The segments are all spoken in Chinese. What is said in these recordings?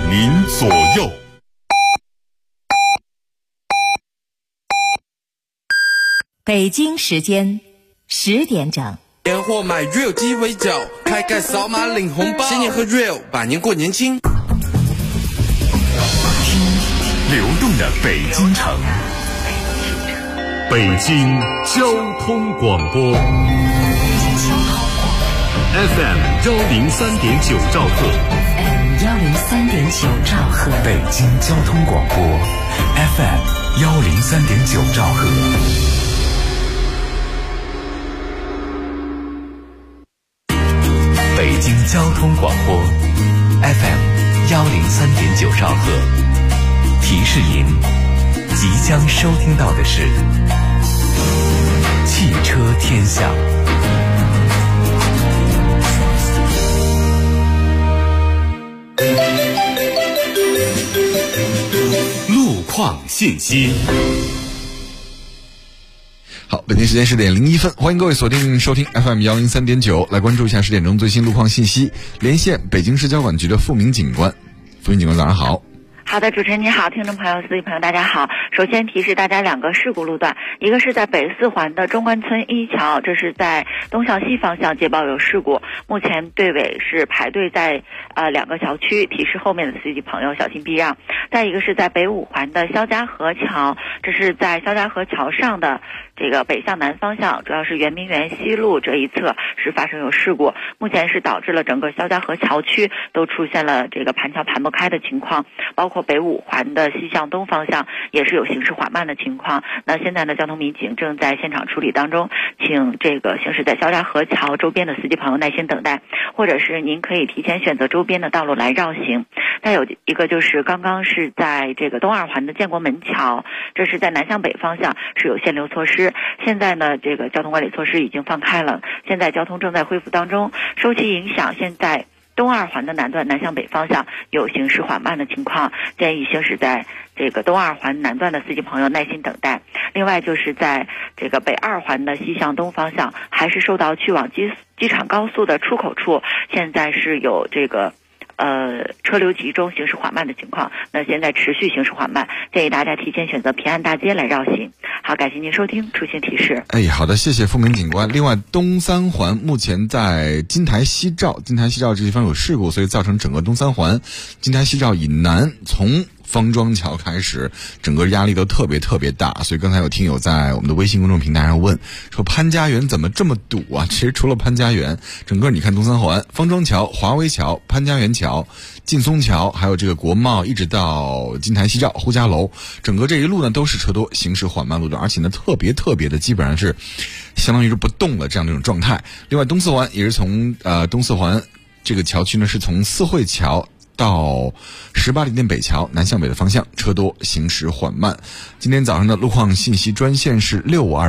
您左右。 北京时间10点整。 年货买 real 鸡尾酒，开盖扫码领红包，新年喝 real， 百年过年轻。 听流动的北京城，北京交通广播 FM 103.9兆赫 103.9兆赫， 北京交通广播 FM 103.9兆赫。北京交通广播 FM 103.9兆赫，提示您即将收听到的是汽车天下。 路况信息。 好，北京时间10点01分，欢迎各位锁定收听 FM 103.9，来关注一下10点钟最新路况信息。连线北京市交管局的付明警官，付明警官早上好。 好的，主持人你好，听众朋友、司机朋友大家好。首先提示大家2个事故路段，一个是在北四环的中关村一桥，这是在东向西方向接报有事故，目前队尾是排队在2个桥区，提示后面的司机朋友小心避让。再一个是在北五环的肖家河桥，这是在肖家河桥上的这个北向南方向，主要是圆明园西路这一侧是发生有事故，目前是导致了整个肖家河桥区都出现了这个盘桥盘不开的情况，包括北五环的西向东方向也是有行驶缓慢的情况。那现在呢，交通民警正在现场处理当中，请这个行驶在肖家河桥周边的司机朋友耐心等待，或者是您可以提前选择周边的道路来绕行。再有一个就是刚刚是在这个东二环的建国门桥，这是在南向北方向是有限流措施，现在呢这个交通管理措施已经放开了，现在交通正在恢复当中，受其影响，现在东二环的南段南向北方向有行驶缓慢的情况，建议行驶在这个东二环南段的司机朋友耐心等待。另外就是在这个北二环的西向东方向，还是受到去往机场高速的出口处，现在是有这个车流集中、行驶缓慢的情况，那现在持续行驶缓慢，建议大家提前选择平安大街来绕行。好，感谢您收听出行提示。 好的，谢谢付明警官。另外，东三环目前在金台西照这地方有事故，所以造成整个东三环金台西照以南从方庄桥开始，整个压力都特别大，所以刚才有听友在我们的微信公众平台上问说潘家园怎么这么堵啊？其实除了潘家园，整个你看东三环方庄桥、华威桥、潘家园桥、劲松桥，还有这个国贸，一直到金台西照、呼家楼，整个这一路呢都是车多，行驶缓慢路段，而且呢特别的基本上是相当于是不动了这样的一种状态。另外东四环也是从东四环这个桥区呢是从四惠桥到18里店北桥南向北的方向车多，行驶缓慢。今天早上的路况信息专线是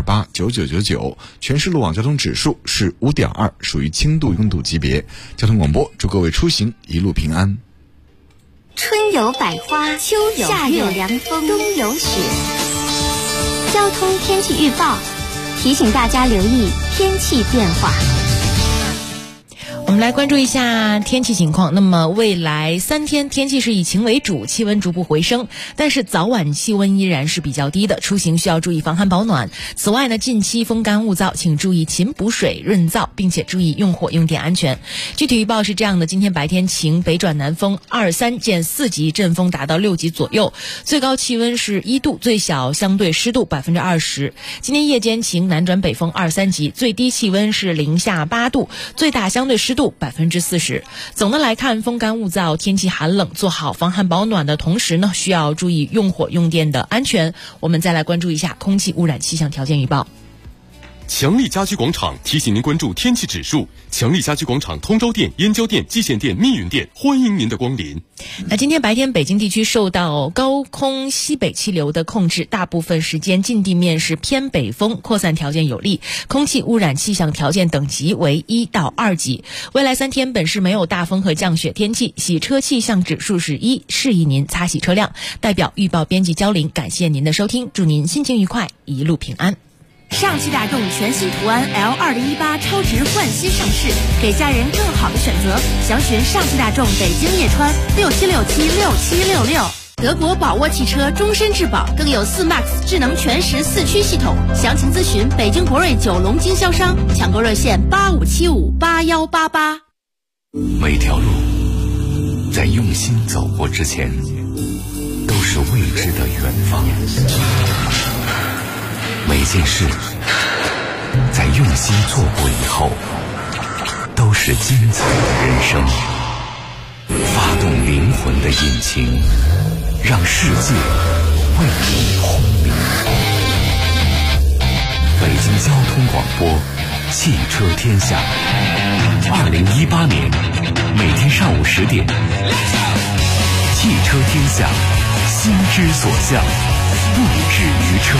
65289999，全市路网交通指数是5.2，属于轻度拥堵级别。交通广播祝各位出行一路平安。 春有百花，秋有夏有凉风，冬有雪。交通天气预报提醒大家留意天气变化。 我们来关注一下天气情况。那么未来3天天气是以晴为主，气温逐步回升，但是早晚气温依然是比较低的，出行需要注意防寒保暖。此外呢，近期风干物燥，请注意勤补水润燥，并且注意用火用电安全。具体预报是这样的：今天白天晴，北转南风2、3见4级，阵风达到6级左右，最高气温是1度，最小相对湿度20%。今天夜间晴，南转北风2、3级，最低气温是零下8度，最大相对湿度40%。总的来看，风干物燥，天气寒冷，做好防寒保暖的同时呢，需要注意用火用电的安全。我们再来关注一下空气污染气象条件预报。 强力家居广场提醒您关注天气指数。强力家居广场通州店、燕郊店、蓟县店、密云店，欢迎您的光临。 那今天白天北京地区受到高空西北气流的控制，大部分时间近地面是偏北风，扩散条件有利，空气污染气象条件等级为1到2级。未来3天本市没有大风和降雪天气，洗车气象指数是1，适宜您擦洗车辆。代表预报编辑焦玲，感谢您的收听，祝您心情愉快，一路平安。 上汽大众全新途安 L2018 超值焕新上市，给家人更好的选择。详询上汽大众北京叶川67676766。德国宝沃汽车终身质保，更有4MAX 智能全时4驱系统。详情咨询北京博瑞九龙经销商，抢购热线85758188。 每条路在用心走过之前，都是未知的远方。每件事在用心做过以后，都是精彩的人生。发动灵魂的引擎，让世界为你轰鸣。北京交通广播，汽车天下。2018年每天上午10点，汽车天下，心之所向，不止于车。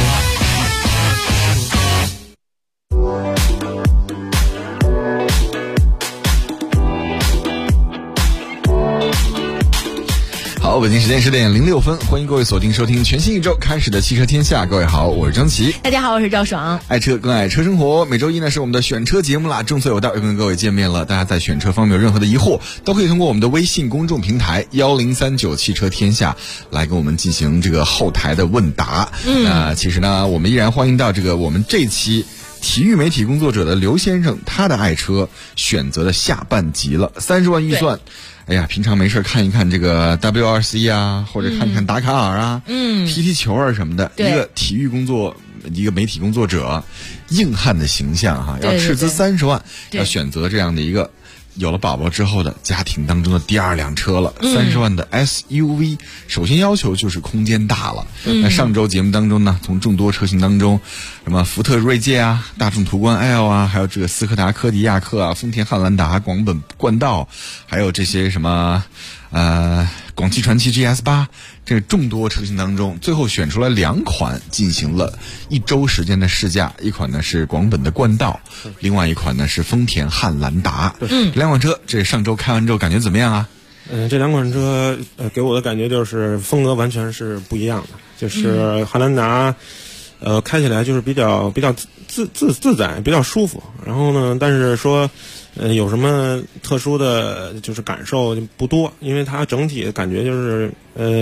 好，北京时间10点06分，欢迎各位锁定收听全新一周开始的汽车天下。各位好，我是张琪。 大家好，我是赵爽。爱车更爱车生活，每周一呢是我们的选车节目啦，正所有道又跟各位见面了。大家在选车方面有任何的疑惑，都可以通过我们的微信公众平台1039汽车天下来跟我们进行这个后台的问答。其实呢，我们依然欢迎到这个我们这期体育媒体工作者的刘先生，他的爱车选择的下半集了，30万预算。哎呀，平常没事看一看这个 WRC 啊，或者看一看达卡尔啊，踢球啊什么的。一个体育工作，一个媒体工作者，硬汉的形象哈，要斥资30万，要选择这样的一个有了宝宝之后的家庭当中的第2辆车了，30万的 SUV，首先要求就是空间大了。那上周节目当中呢，从众多车型当中，什么福特锐界啊、大众途观 L 啊，还有这个斯柯达柯迪亚克啊、丰田汉兰达、广本冠道，还有这些什么广汽传祺 GS8，这个众多车型当中，最后选出来2款进行了1周时间的试驾，一款呢是广本的冠道，另外一款呢是丰田汉兰达。2款车，这上周开完之后感觉怎么样啊？ 这2款车给我的感觉就是风格完全是不一样的，就是汉兰达开起来就是比较自在，比较舒服。然后呢，但是说有什么特殊的就是感受不多，因为它整体的感觉就是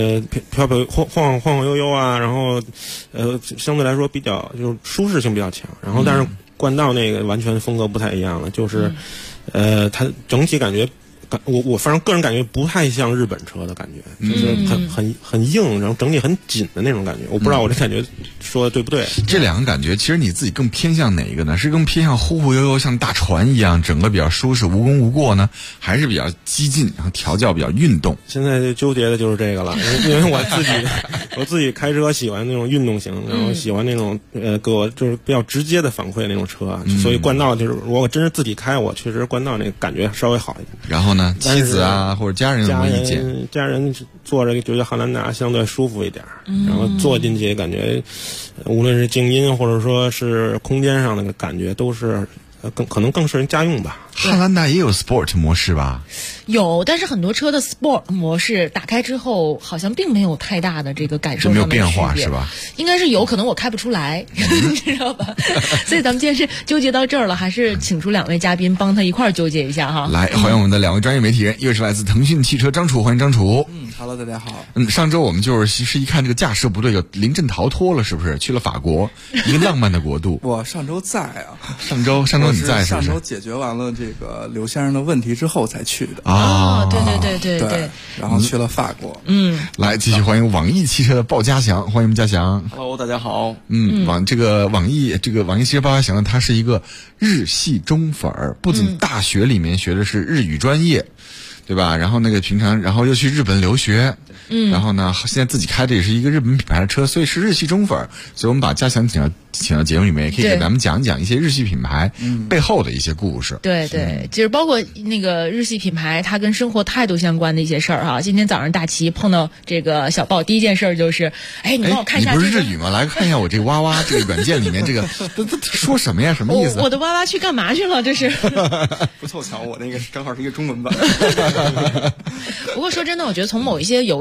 晃悠悠啊，然后相对来说比较就是舒适性比较强。然后但是冠道那个完全风格不太一样了，就是它整体感觉我反正个人感觉不太像日本车的感觉，就是很硬，然后整体很紧的那种感觉。我不知道我这感觉说的对不对？ 这2个感觉，其实你自己更偏向哪一个呢？是更偏向忽忽悠悠像大船一样，整个比较舒适无功无过呢，还是比较激进，然后调教比较运动？ 现在纠结的就是这个了，因为我自己开车喜欢那种运动型，然后喜欢那种给我就是比较直接的反馈那种车，所以冠道就是如果真是自己开，我确实冠道那个感觉稍微好一点。 然后呢，妻子啊或者家人有什么意见？ 家人坐着觉得汉兰达相对舒服一点，然后坐进去感觉无论是静音或者说是空间上的感觉都是可能更适合家用吧。 汉兰达也有 Sport 模式吧？ 有，但是很多车的 Sport 模式打开之后，好像并没有太大的这个感受上的区别， 没有变化是吧？ 应该是有，可能我开不出来，知道吧？所以咱们今天是纠结到这儿了，还是请出2位嘉宾帮他一块儿纠结一下哈。 来，欢迎我们的2位专业媒体人，一位是来自腾讯汽车张楚，欢迎张楚。 Hello， 大家好。 上周我们就是一看这个驾驶不对，就临阵逃脱了，是不是？去了法国，一个浪漫的国度。 我上周在啊。 上周你在是不是？ 上周解决完了这个刘先生的问题之后才去的。 对， 然后去了法国。 来继续欢迎网易汽车的鲍家祥，欢迎我们家祥。 Hello， 大家好。 网易汽车鲍家祥呢，他是一个日系中粉儿，不仅大学里面学的是日语专业，对吧？然后平常然后又去日本留学。然后呢，现在自己开的也是一个日本品牌的车，所以是日系中粉。所以我们把家祥请到节目里面，也可以给咱们讲一讲一些日系品牌背后的一些故事。 对，就是包括那个日系品牌它跟生活态度相关的一些事儿哈。今天早上大齐碰到这个小豹，第一件事就是，你帮我看一下、 你不是日语吗？来看一下我这个哇哇这个软件里面这个说什么呀？什么意思？ 我的哇哇去干嘛去了？这是不凑巧，我那个正好是一个中文版。 不过说真的，我觉得从某一些游戏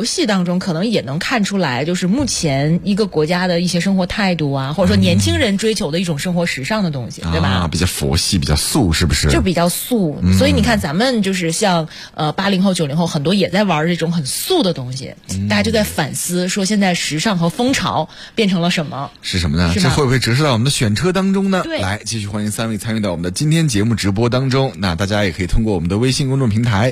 戏当中可能也能看出来，就是目前一个国家的一些生活态度啊，或者说年轻人追求的一种生活时尚的东西，对吧？ 比较佛系，比较素，是不是？ 就比较素，所以你看咱们就是像80后、90后，很多也在玩这种很素的东西，大家就在反思说现在时尚和风潮变成了什么？ 是什么呢？这会不会折射到我们的选车当中呢？对，来继续欢迎3位参与到我们的今天节目直播当中。那大家也可以通过我们的微信公众平台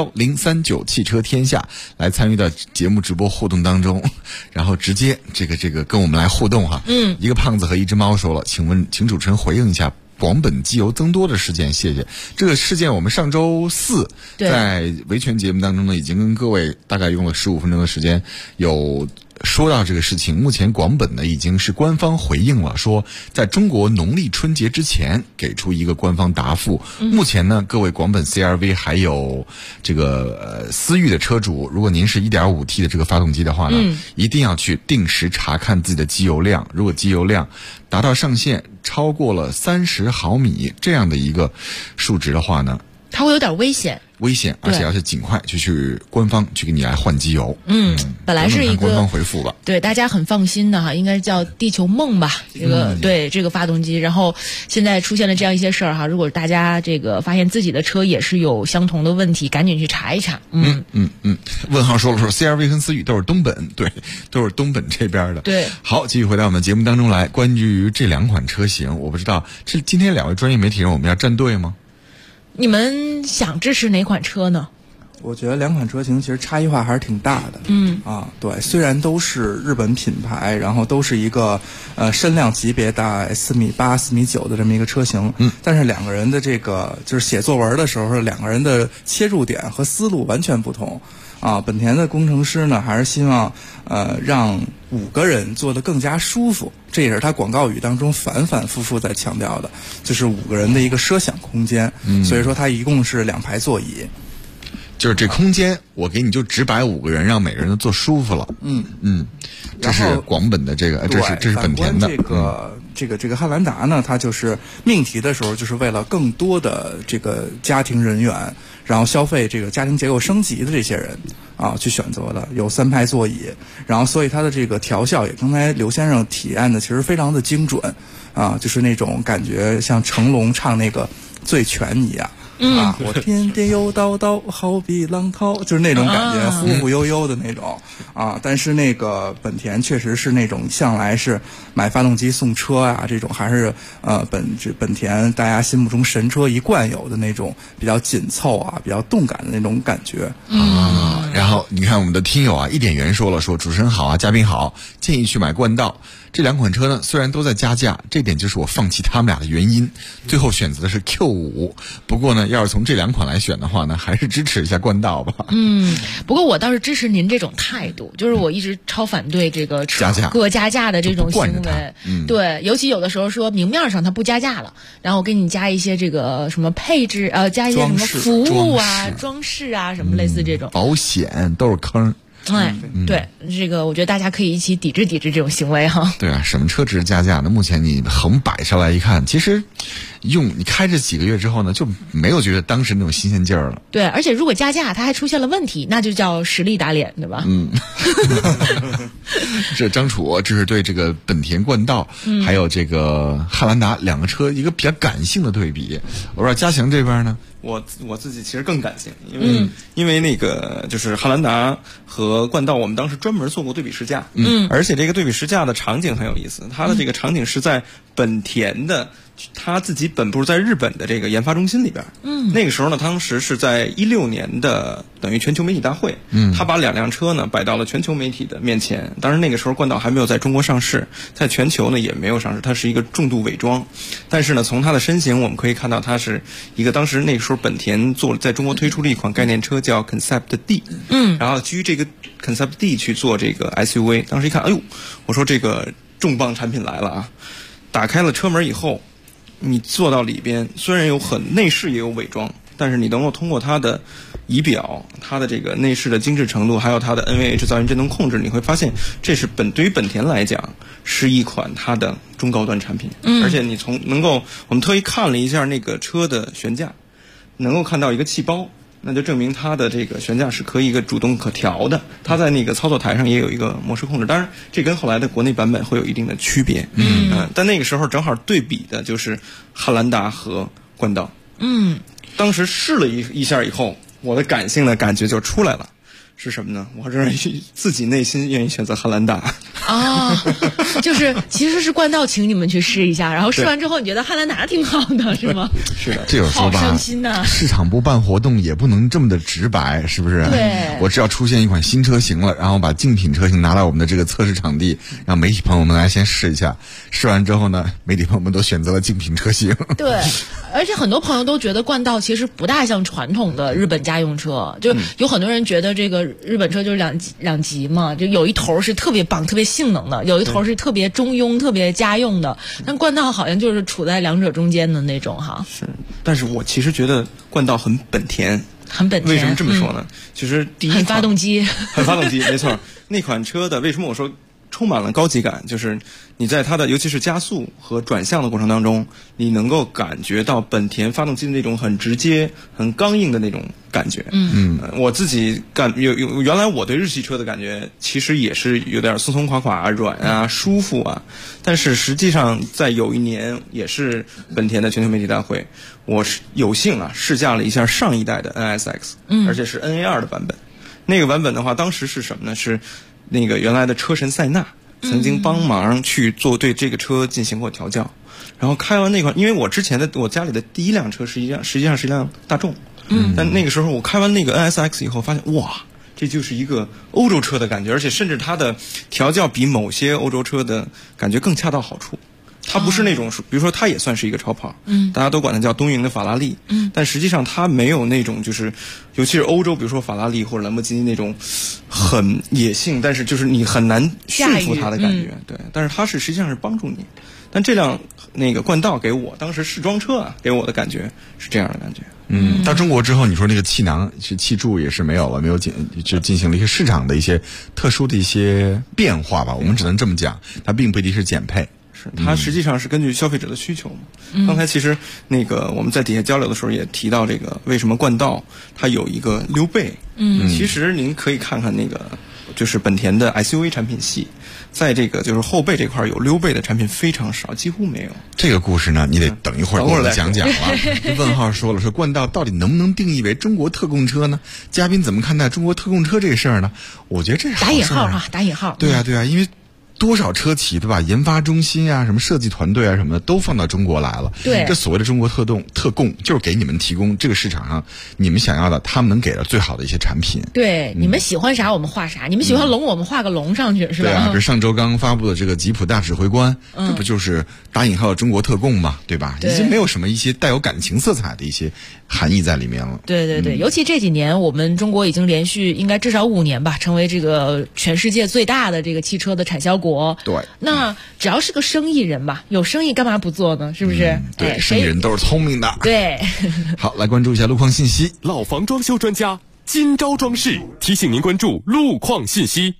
1039汽车天下来参与到节目直播互动当中，然后直接这个跟我们来互动哈。一个胖子和一只猫说了，请主持人回应一下广本机油增多的事件，谢谢。这个事件我们上周4在维权节目当中呢，已经跟各位大概用了15分钟的时间有说到这个事情。目前广本呢已经是官方回应了，说在中国农历春节之前给出一个官方答复。目前呢，各位广本 CR-V 还有这个思域的车主，如果您是 1.5T 的这个发动机的话呢，一定要去定时查看自己的机油量。如果机油量达到上限超过了30毫米这样的一个数值的话呢， 它会有点危险， 而且要是尽快就去官方去给你来换机油。 本来是一个官方回复吧， 对大家很放心的哈，应该叫地球梦吧，这个对这个发动机。然后现在出现了这样一些事儿哈，如果大家这个发现自己的车也是有相同的问题，赶紧去查一查。 问号说了说 CR-V 跟思域都是东本，对，都是东本这边的。 对， 好，继续回到我们节目当中来，关于这两款车型，我不知道这今天2位专业媒体人我们要站队吗？ 你们想支持哪款车呢？ 我觉得两款车型其实差异化还是挺大的。对，虽然都是日本品牌，然后都是一个身量级别大概4.8米、4.9米的这么一个车型，但是两个人的这个就是写作文的时候，两个人的切入点和思路完全不同。本田的工程师呢，还是希望让5个人做得更加舒服，这也是他广告语当中反反复复在强调的，就是5个人的一个奢想空间。所以说它一共是2排座椅。 就是这空间，我给你就只摆5个人，让每个人都坐舒服了。这是广本的这个，这是本田的。 这个汉兰达呢，它就是命题的时候，就是为了更多的这个家庭人员，然后消费这个家庭结构升级的这些人去选择的，有3排座椅，然后所以它的这个调校也刚才刘先生体验的其实非常的精准就是那种感觉像成龙唱那个《醉拳》一样。我颠颠又叨叨，好比浪涛，就是那种感觉，忽忽悠悠的那种但是那个本田确实是那种向来是买发动机送车这种还是本田大家心目中神车一贯有的那种比较紧凑比较动感的那种感觉。 然后你看我们的听友一点圆说了，说主持人好嘉宾好，建议去买冠道。这2款车呢，虽然都在加价，这点就是我放弃他们俩的原因，最后选择的是 Q5。不过呢，要是从这2款来选的话呢，还是支持一下冠道吧。 不过我倒是支持您这种态度，就是我一直超反对这个各加价的这种行为。对，尤其有的时候说明面上它不加价了，然后我给你加一些这个什么配置加一些什么服务装饰什么类似这种保险都是坑。 对，这个我觉得大家可以一起抵制这种行为哈。 对什么车值加价呢？目前你横摆上来一看，其实你开这几个月之后呢，就没有觉得当时那种新鲜劲儿了。对， 而且如果加价它还出现了问题，那就叫实力打脸，对吧？ 这张楚，这是对这个本田冠道还有这个汉兰达2个车一个比较感性的对比。我不知道嘉祥这边呢？ 我自己其实更感性，因为那个就是汉兰达和冠道，我们当时专门做过对比试驾，而且这个对比试驾的场景很有意思，它的这个场景是在本田的他自己本部在日本的这个研发中心里边，那个时候呢，当时是在16年的等于全球媒体大会，他把2辆车呢摆到了全球媒体的面前，当然那个时候冠道还没有在中国上市，在全球呢也没有上市，它是一个重度伪装，但是呢从它的身形我们可以看到它是一个当时那个时候本田在中国推出了一款概念车叫 Concept D， 然后基于这个 Concept D 去做这个 SUV， 当时一看，哎呦，我说这个重磅产品来了打开了车门以后，你坐到里边，虽然内饰也有伪装，但是你能够通过它的仪表、它的这个内饰的精致程度，还有它的 NVH 噪音震动控制，你会发现这是对于本田来讲是一款它的中高端产品。而且你我们特意看了一下那个车的悬架，能够看到一个气包， 那就证明它的这个悬架是可以一个主动可调的，它在那个操作台上也有一个模式控制。当然，这跟后来的国内版本会有一定的区别。但那个时候正好对比的就是汉兰达和冠道。当时试了一下以后，我的感性的感觉就出来了。是什么呢？我仍然自己内心愿意选择汉兰达就是其实是冠道请你们去试一下，然后试完之后你觉得汉兰达挺好的，是吗？ 是的， 这有时候吧， 好伤心呐。 市场部办活动也不能这么的直白，是不是？ 对， 我只要出现一款新车型了，然后把竞品车型拿到我们的这个测试场地，让媒体朋友们来先试一下，试完之后呢，媒体朋友们都选择了竞品车型。 对，而且很多朋友都觉得冠道其实不大像传统的日本家用车，就有很多人觉得这个日本车就是两极嘛，就有一头是特别棒、特别性能的，有一头是特别中庸、特别家用的。但冠道好像就是处在两者中间的那种哈。 是，但是我其实觉得冠道很本田。 很本田。 为什么这么说呢？其实第一款很发动机， 没错。那款车的为什么我说充满了高级感，就是你在它的尤其是加速和转向的过程当中，你能够感觉到本田发动机的那种很直接、很刚硬的那种感觉。我自己原来我对日系车的感觉其实也是有点松松垮垮、软啊、舒服啊，但是实际上在有一年也是本田的全球媒体大会，我是有幸试驾了一下上一代的 NSX，而且是 NA2 的版本。那个版本的话，当时是什么呢？是那个原来的车神塞纳曾经帮忙去对这个车进行过调教，然后开完那款，因为我家里的第一辆车实际上是一辆大众，但那个时候我开完那个 NSX 以后，发现哇，这就是一个欧洲车的感觉，而且甚至它的调教比某些欧洲车的感觉更恰到好处。它不是那种，比如说它也算是一个超跑，大家都管它叫东瀛的法拉利，但实际上它没有那种就是，尤其是欧洲，比如说法拉利或者兰博基尼那种很野性，但是就是你很难驯服它的感觉，对。但是它实际上是帮助你。但这辆那个冠道给我当时试装车给我的感觉是这样的感觉。 到中国之后，你说那个气囊、气柱也是没有了，就进行了一些市场的一些特殊的一些变化吧。我们只能这么讲，它并不一定是减配。 它实际上是根据消费者的需求嘛。刚才其实那个我们在底下交流的时候也提到这个为什么冠道它有一个溜背。其实您可以看看那个就是本田的 SUV 产品系，在这个就是后背这块有溜背的产品非常少，几乎没有。 这个故事呢，你得等一会儿给我们讲讲了。问号说了，说冠道到底能不能定义为中国特供车呢？嘉宾怎么看待中国特供车这个事儿呢？我觉得这是打引号哈，打引号。 对啊，因为多少车企对吧？研发中心啊，什么设计团队啊，什么的都放到中国来了。 对， 这所谓的中国特供，就是给你们提供这个市场上你们想要的，他们能给的最好的一些产品。 对，你们喜欢啥我们画啥，你们喜欢龙我们画个龙上去，是吧？ 对啊，这上周刚发布的这个吉普大指挥官，这不就是打引号的中国特供嘛，对吧？已经没有什么一些带有感情色彩的一些含义在里面了。 对，尤其这几年，我们中国已经连续应该至少5年吧，成为这个全世界最大的这个汽车的产销国。 对。 那只要是个生意人吧，有生意干嘛不做呢？是不是？ 对，生意人都是聪明的。 对。 好，来关注一下路况信息。老房装修专家金招装饰提醒您关注路况信息。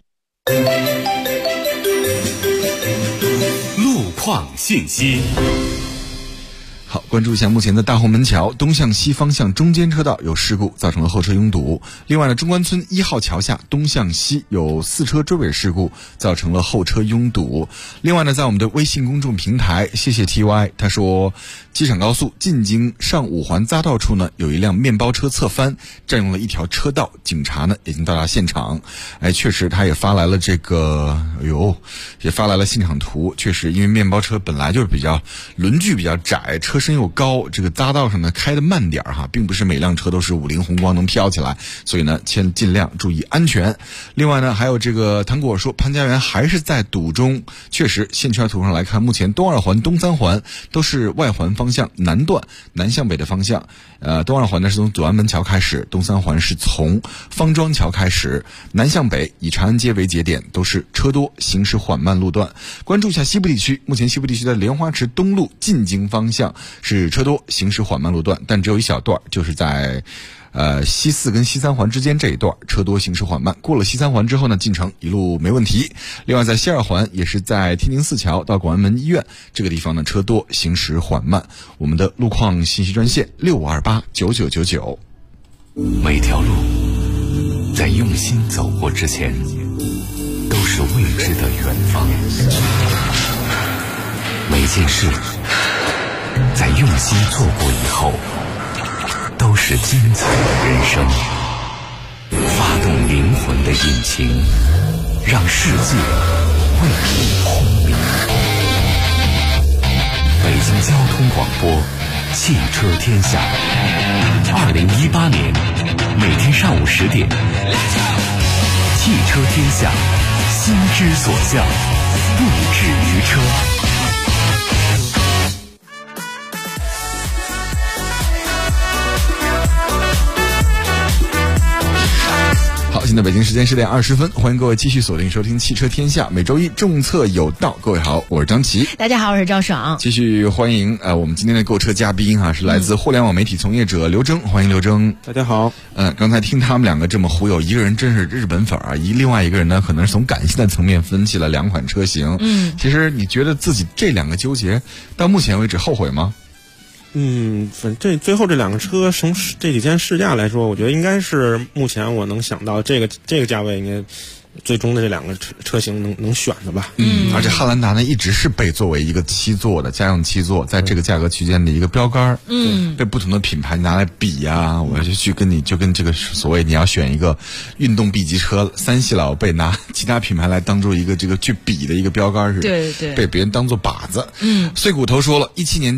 路况信息。 好，关注一下目前的大红门桥东向西方向中间车道有事故，造成了后车拥堵。另外呢，中关村1号桥下东向西有4车追尾事故，造成了后车拥堵。另外呢，在我们的微信公众平台，谢谢 TY， 他说，机场高速进京上5环匝道处呢，有一辆面包车侧翻，占用了一条车道，警察呢已经到达现场。确实他也发来了这个，也发来了现场图。确实，因为面包车本来就是轮距比较窄，车身又高，这个匝道上呢开得慢点哈，并不是每辆车都是50红光能飘起来，所以呢尽量注意安全。另外呢，还有这个糖果说潘家园还是在堵中，确实线圈图上来看，目前东2环、东3环都是外环方向南段南向北的方向，东2环呢是从左安门桥开始，东3环是从方庄桥开始，南向北以长安街为节点，都是车多行驶缓慢路段。关注一下西部地区，目前西部地区的莲花池东路进京方向是车多行驶缓慢路段，但只有一小段，就是在西4跟西3环之间这一段车多行驶缓慢，过了西3环之后呢，进城一路没问题。另外在西2环也是在天宁4桥到广安门医院这个地方呢，车多行驶缓慢。我们的路况信息专线65289999。 每条路在用心走过之前，都是未知的远方。每件事在用心做过以后，都是精彩的人生。发动灵魂的引擎，让世界为你轰鸣。北京交通广播，汽车天下。2018年每天上午10点，汽车天下，心之所向，不止于车。 好，现在北京时间10点20分，欢迎各位继续锁定收听汽车天下，每周一政策有道。各位好，我是张琪。 大家好，我是赵爽。 继续欢迎我们今天的购车嘉宾是来自互联网媒体从业者刘征，欢迎刘征。 大家好。 刚才听他们两个这么忽悠，一个人真是日本粉另外一个人呢，可能是从感性的层面分析了两款车型。其实你觉得自己这两个纠结到目前为止后悔吗？ 最后这两个车从这几天试驾来说，我觉得应该是目前我能想到这个价位应该最终的这两个车型能选的吧。 而且汉兰达呢一直是被作为一个7座的家用7座，在这个价格区间的一个标杆。被不同的品牌拿来比我就去跟这个所谓你要选一个运动 B 级车，3系老被拿其他品牌来当做一个这个去比的一个标杆似的， 对， 被别人当做靶子。碎骨头说了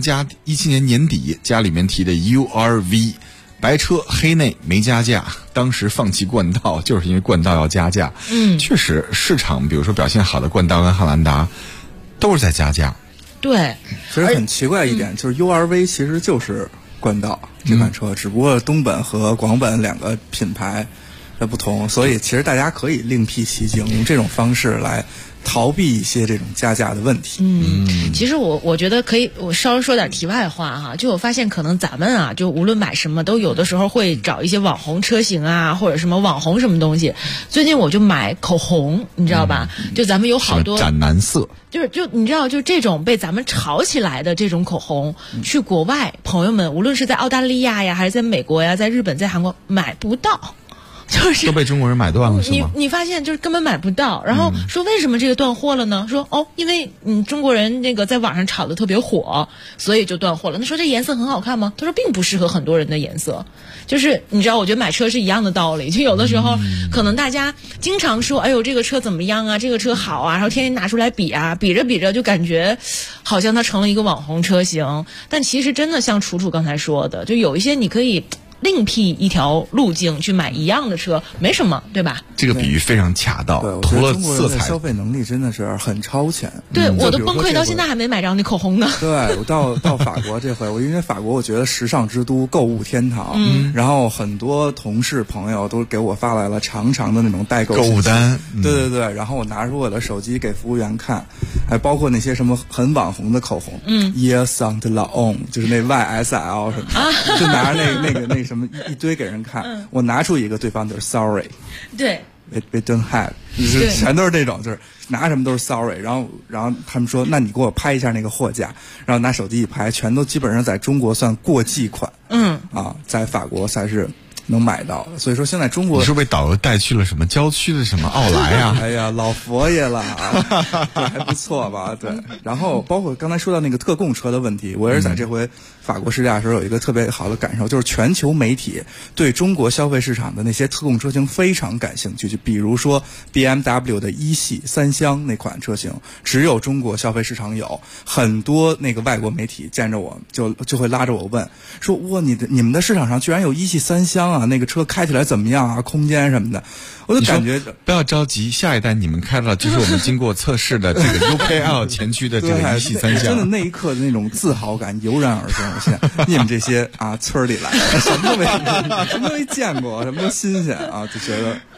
，17年年底家里面提的 URV。白车黑内没加价，当时放弃冠道就是因为冠道要加价。确实市场比如说表现好的冠道跟汉兰达都是在加价。 对， 其实很奇怪一点，就是 URV 其实就是冠道这款车，只不过东本和广本两个品牌的不同，所以其实大家可以另辟蹊径，用这种方式来逃避一些这种加价的问题。 其实我觉得可以，我稍微说点题外话就我发现可能咱们就无论买什么都有的时候会找一些网红车型或者什么网红什么东西。最近我就买口红，你知道吧？就咱们有好多斩男色， 就你知道，就这种被咱们炒起来的这种口红，去国外朋友们无论是在澳大利亚呀，还是在美国呀，在日本，在韩国买不到。就是都被中国人买断了，是吗？ 你发现就是根本买不到，然后说为什么这个断货了呢？说因为中国人那个在网上炒的特别火，所以就断货了。那说这颜色很好看吗？他说并不适合很多人的颜色。就是你知道，我觉得买车是一样的道理。就有的时候可能大家经常说，哎呦这个车怎么样啊，这个车好啊，然后天天拿出来比比着就感觉好像它成了一个网红车型。但其实真的像楚楚刚才说的，就有一些你可以另辟一条路径去买一样的车，没什么，对吧？ 这个比喻非常恰当。 对， 除了中国人的消费能力真的是很超前。 对，我都崩溃到现在还没买着那口红呢。 对，我到法国这回，因为法国我觉得时尚之都、购物天堂。然后很多同事朋友都给我发来了长长的那种代购购物单。 对，然后我拿出我的手机给服务员看，还包括那些什么很网红的口红，Yves Saint Laurent 就是那 YSL 什么的，就拿着那什么一堆给人看。我拿出一个，对方就是 sorry。 对。 We don't have， 就是全都是这种，就是拿什么都是 sorry， 然后他们说，那你给我拍一下那个货架，然后拿手机一拍，全都基本上在中国算过季款，在法国才是能买到的。所以说现在中国， 你是被导游带去了什么郊区的什么奥莱啊？ 哎呀，老佛爷了，对，还不错吧？对。然后包括刚才说到那个特供车的问题，我也是在这回法国试驾的时候有一个特别好的感受，就是全球媒体对中国消费市场的那些特供车型非常感兴趣。就比如说 BMW 的1系3厢那款车型，只有中国消费市场有，很多那个外国媒体见着我就会拉着我问，说哇，你们的市场上居然有1系3厢啊，那个车开起来怎么样啊，空间什么的。我就感觉不要着急，下一代你们开到就是我们经过测试的这个 UKL 前驱的这个1系3厢。 真的那一刻的那种自豪感油然而生。你们这些村里来的什么都没见过，什么都新鲜就觉得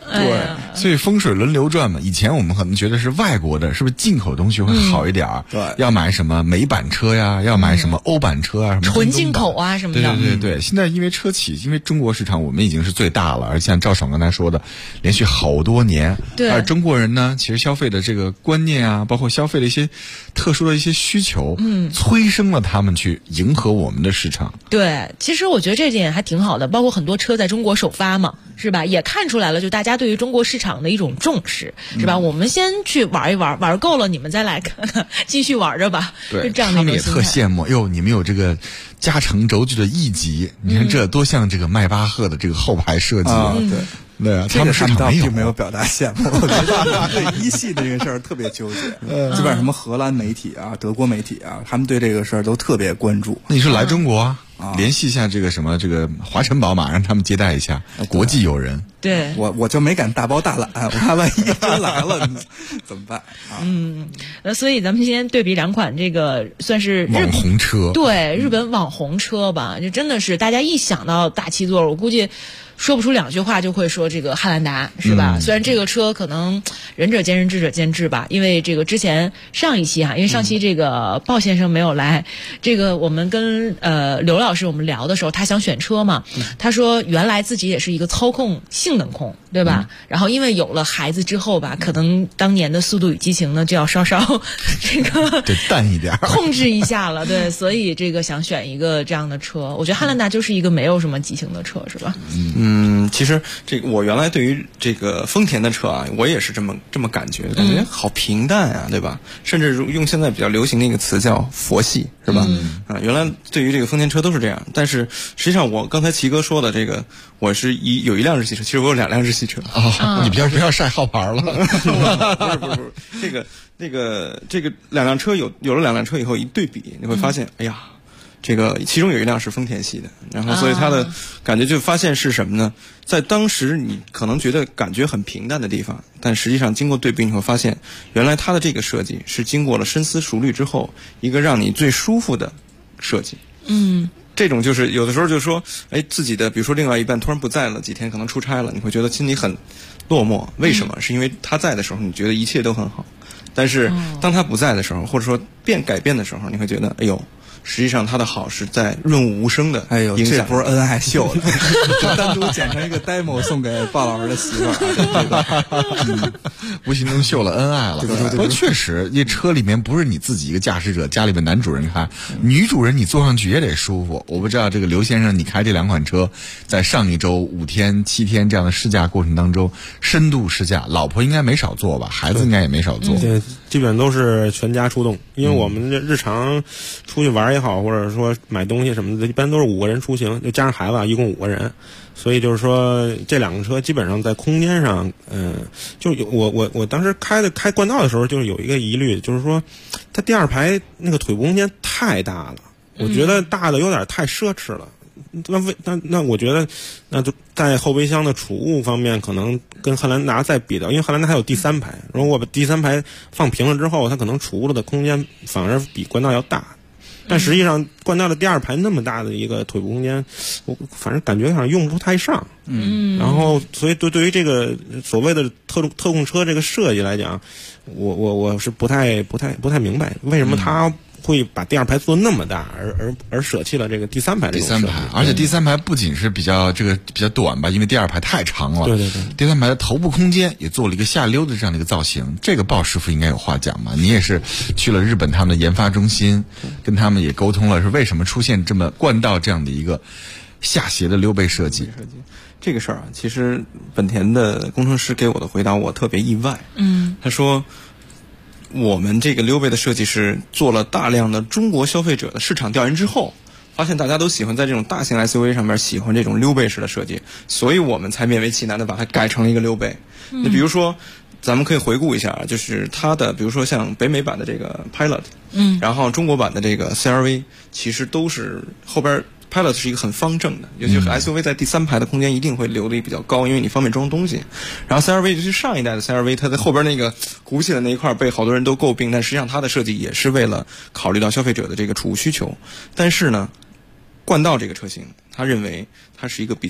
对，所以风水轮流转嘛。以前我们可能觉得是外国的，是不是进口东西会好一点？ 对， 要买什么美版车呀，要买什么欧版车啊，什么纯进口啊什么的。 对。现在因为车企，因为中国市场我们已经是最大了，而像赵爽刚才说的，连续好多年。 对。 而中国人呢，其实消费的这个观念啊，包括消费的一些特殊的一些需求，催生了他们去迎合我们的市场。 对，其实我觉得这点还挺好的，包括很多车在中国首发嘛，是吧？也看出来了，就大家对于中国市场的一种重视，是吧？我们先去玩一玩，玩够了你们再来看看，继续玩着吧。 对， 这样他们也特羡慕，哟，你们有这个加长轴距的E级，你看这多像这个迈巴赫的这个后排设计啊！对啊，他们市场并没有表达羡慕，我觉得对一系的这个事儿特别纠结。基本上什么荷兰媒体啊、德国媒体啊，他们对这个事儿都特别关注。 那你说来中国啊？联系一下这个什么这个华晨宝马，让他们接待一下国际友人。 对， 我就没敢大包大揽，我怕万一真来了怎么办啊？ 所以咱们今天对比两款这个算是网红车， 对，日本网红车吧，就真的是大家一想到大七座，我估计说不出两句话就会说这个汉兰达，是吧？虽然这个车可能仁者见仁，智者见智吧，因为这个之前上一期因为上期这个鲍先生没有来，这个我们跟刘老师我们聊的时候，他想选车嘛，他说原来自己也是一个操控性能控，对吧？然后因为有了孩子之后吧，可能当年的《速度与激情》呢就要稍稍这个得淡一点， 控制一下了，对，所以这个想选一个这样的车，我觉得汉兰达就是一个没有什么激情的车，是吧？ 其实这个我原来对于这个丰田的车啊，我也是这么感觉好平淡啊，对吧？甚至用现在比较流行的一个词叫佛系，是吧？原来对于这个丰田车都是这样，但是实际上我刚才齐哥说的这个，我是有一辆日系车，其实我有2辆日系车。 你不要晒号牌了。 不是，这个2辆车有了2辆车以后一对比，你会发现，哎呀。这个其中有一辆是丰田系的，然后所以它的感觉就发现是什么呢？在当时你可能觉得感觉很平淡的地方，但实际上经过对比你会发现，原来它的这个设计是经过了深思熟虑之后，一个让你最舒服的设计。这种就是有的时候就是说，自己的比如说另外一半突然不在了几天，可能出差了，你会觉得心里很落寞。为什么？是因为他在的时候你觉得一切都很好，但是当他不在的时候，或者说改变的时候，你会觉得哎呦。实际上，它的好是在润物无声的影响。 这不是恩爱秀的，就单独剪成一个 demo 送给鲍老师的媳妇儿， 无形中秀了恩爱了。不过确实，这车里面不是你自己一个驾驶者，家里面男主人开，女主人你坐上去也得舒服。我不知道这个刘先生，你开这2款车，在上一周5天、7天这样的试驾过程当中，深度试驾，老婆应该没少坐吧？孩子应该也没少坐。 对，基本都是全家出动，因为我们这日常出去玩也好，或者说买东西什么的，一般都是5个人出行，就加上孩子一共5个人，所以就是说这2个车基本上在空间上，就有我当时开冠道的时候，就是有一个疑虑，就是说它第2排那个腿部空间太大了，我觉得大的有点太奢侈了。那我觉得，那就在后备箱的储物方面，可能跟汉兰达再比较，因为汉兰达还有第3排，如果我把第3排放平了之后，它可能储物的空间反而比冠道要大。但实际上，冠道的第2排那么大的一个腿部空间，我反正感觉好像用不太上。然后所以对于这个所谓的特供车这个设计来讲，我是不太明白为什么它会把第2排做那么大，而舍弃了这个第3排这种设计。 第3排，而且第3排不仅是比较短吧，因为第2排太长了。 对。 第3排的头部空间也做了一个下溜的这样的一个造型，这个鲍师傅应该有话讲嘛？你也是去了日本他们的研发中心，跟他们也沟通了，是为什么出现这么冠道这样的一个下斜的溜背设计？ 这个事儿啊，其实本田的工程师给我的回答我特别意外。他说。我们这个溜背的设计是做了大量的中国消费者的市场调研之后，发现大家都喜欢在这种大型 SUV 上面喜欢这种溜背式的设计，所以我们才勉为其难的把它改成了一个溜背。那比如说，咱们可以回顾一下，就是它的，比如说像北美版的这个 Pilot，然后中国版的这个 CR-V， 其实都是后边。Pilot 是一个很方正的，尤其是 SUV 在第3排的空间一定会留的比较高，因为你方便装东西。然后 CR-V 就是上一代的 CR-V， 它在后边那个鼓起的那一块被好多人都诟病，但实际上它的设计也是为了考虑到消费者的这个储物需求。但是呢，冠道这个车型，他认为它是一个比较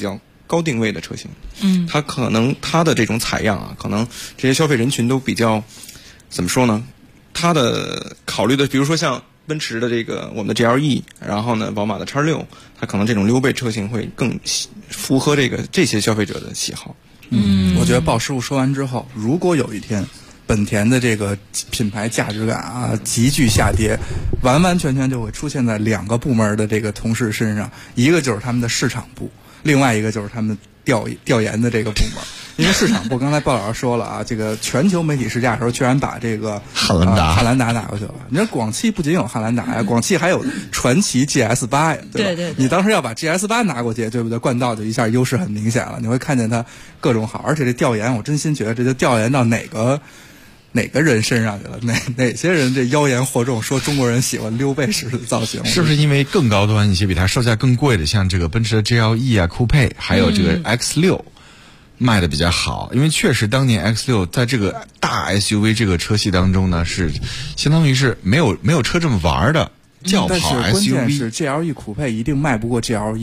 高定位的车型，它可能它的这种采样啊，可能这些消费人群都比较怎么说呢？它的考虑的，比如说像奔驰的这个我们的 GLE， 然后呢，宝马的 X6， 它可能这种溜背车型会更符合这些消费者的喜好。 我觉得鲍师傅说完之后，如果有一天本田的这个品牌价值感啊急剧下跌，完完全全就会出现在2个部门的这个同事身上，一个就是他们的市场部，另外一个就是他们调研的这个部门。因为市场部刚才鲍老师说了啊，这个全球媒体试驾的时候居然把这个汉兰达拿过去了。你说广汽不仅有汉兰达呀，广汽还有传祺 GS8 呀，对吧？ 对。 你当时要把 GS8 拿过去，对不对？冠道就一下优势很明显了，你会看见它各种好，而且这调研我真心觉得这就调研到哪个人身上去了？哪些人这妖言惑众，说中国人喜欢溜背式的造型？ 是不是因为更高端一些，比它售价更贵的，像这个奔驰的 GLE 啊、酷配，还有这个 X6 卖的比较好？因为确实当年 X6 在这个大 SUV 这个车系当中呢，是相当于是没有车这么玩的轿跑 SUV。 但是关键是 GLE 酷配一定卖不过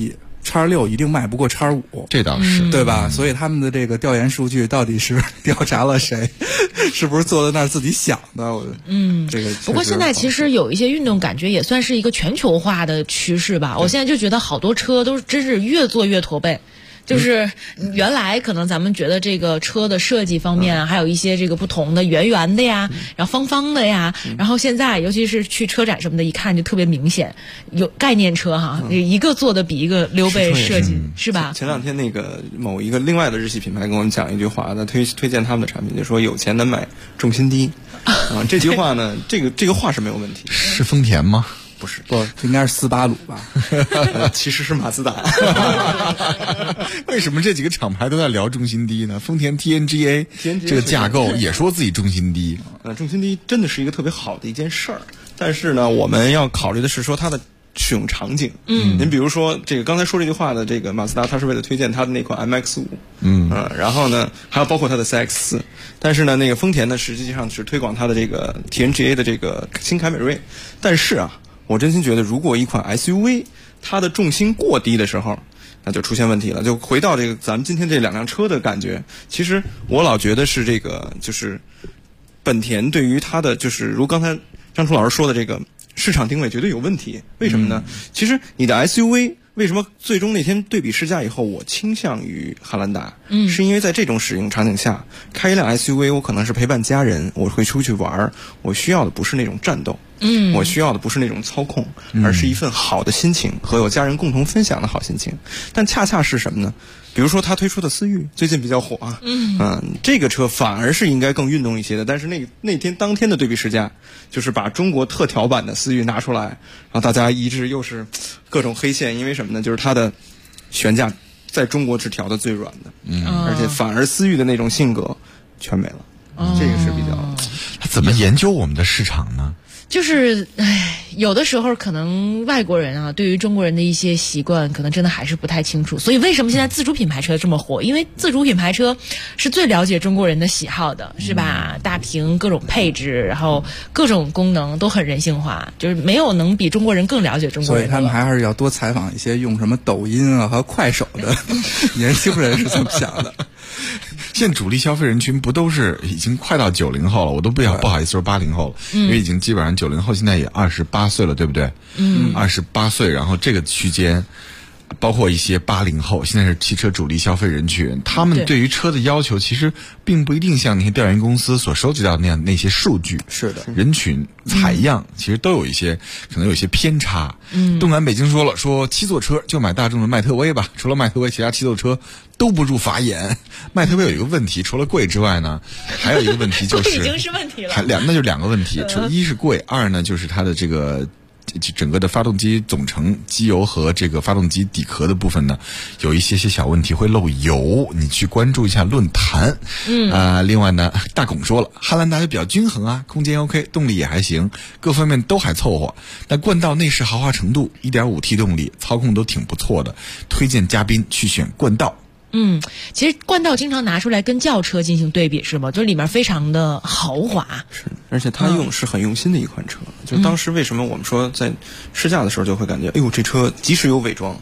GLE。X6 一定卖不过 X5， 这倒是， 对吧？所以他们的这个调研数据到底是调查了谁？是不是坐在那儿自己想的？这个。 不过现在其实有一些运动，感觉也算是一个全球化的趋势吧。我现在就觉得好多车都真是越做越驼背。就是原来可能咱们觉得这个车的设计方面啊，还有一些这个不同的圆圆的呀，然后方方的呀，然后现在尤其是去车展什么的，一看就特别明显，有概念车哈，一个做的比一个溜背设计，是吧？ 前2天那个某一个另外的日系品牌跟我们讲一句话，他推荐他们的产品，就说有钱难买重心低啊。这句话呢，这个话是没有问题。 是丰田吗？ 不，应该是斯巴鲁吧？ 其实是马自达。 为什么这几个厂牌都在聊重心低呢？丰田 TNGA 这个架构也说自己重心低。 重心低真的是一个特别好的一件事儿，但是呢，我们要考虑的是说它的使用场景。您比如说这个刚才说这句话的这个马自达，它是为了推荐它的那款 MX-5。然后呢，还有包括它的 CX-4。但是呢，那个丰田呢，实际上是推广它的这个 TNGA 的这个新凯美瑞。但是啊，我真心觉得，如果一款 SUV 它的重心过低的时候，那就出现问题了。就回到这个咱们今天这2辆车的感觉，其实我老觉得是这个，就是本田对于它的就是如刚才张楚老师说的这个市场定位绝对有问题。为什么呢？其实你的 SUV 为什么最终那天对比试驾以后，我倾向于汉兰达？是因为在这种使用场景下，开一辆 SUV， 我可能是陪伴家人，我会出去玩，我需要的不是那种战斗。我需要的不是那种操控，而是一份好的心情和有家人共同分享的好心情。但恰恰是什么呢？比如说他推出的思域最近比较火啊，这个车反而是应该更运动一些的。但是当天的对比试驾，就是把中国特调版的思域拿出来，然后大家一致又是各种黑线。因为什么呢？就是它的悬架在中国是调的最软的，而且反而思域的那种性格全没了。这个是比较。 他怎么研究我们的市场呢？ 就是有的时候可能外国人啊，对于中国人的一些习惯，可能真的还是不太清楚。所以为什么现在自主品牌车这么火？因为自主品牌车是最了解中国人的喜好的，是吧？大屏各种配置，然后各种功能都很人性化，就是没有能比中国人更了解中国人的。 所以他们还是要多采访一些用什么抖音啊和快手的年轻人是这么想的。 现在主力消费人群不都是已经快到90后了？我都不好意思说80后了，因为已经基本上90后现在也28岁了，对不对？28岁，然后这个区间，包括一些80后，现在是汽车主力消费人群，他们对于车的要求其实并不一定像那些调研公司所收集到那些数据。 是的， 人群采样其实都有一些可能有一些偏差。动感北京说了，说7座车就买大众的迈特威吧，除了迈特威，其他7座车都不入法眼。迈特威有一个问题，除了贵之外呢，还有一个问题就是已经是问题了， 那就2个问题，一是贵，二呢就是它的这个整个的发动机总成机油和这个发动机底壳的部分呢，有一些小问题会漏油，你去关注一下论坛。另外呢，大拱说了，汉兰达就比较均衡啊，空间 OK， 动力也还行，各方面都还凑合。但冠道内饰豪华程度 1.5T 动力，操控都挺不错的，推荐嘉宾去选冠道。 其实冠道经常拿出来跟轿车进行对比，是吗？就里面非常的豪华， 是，而且它是很用心的一款车。就当时为什么我们说在试驾的时候就会感觉，哎呦，这车即使有伪装，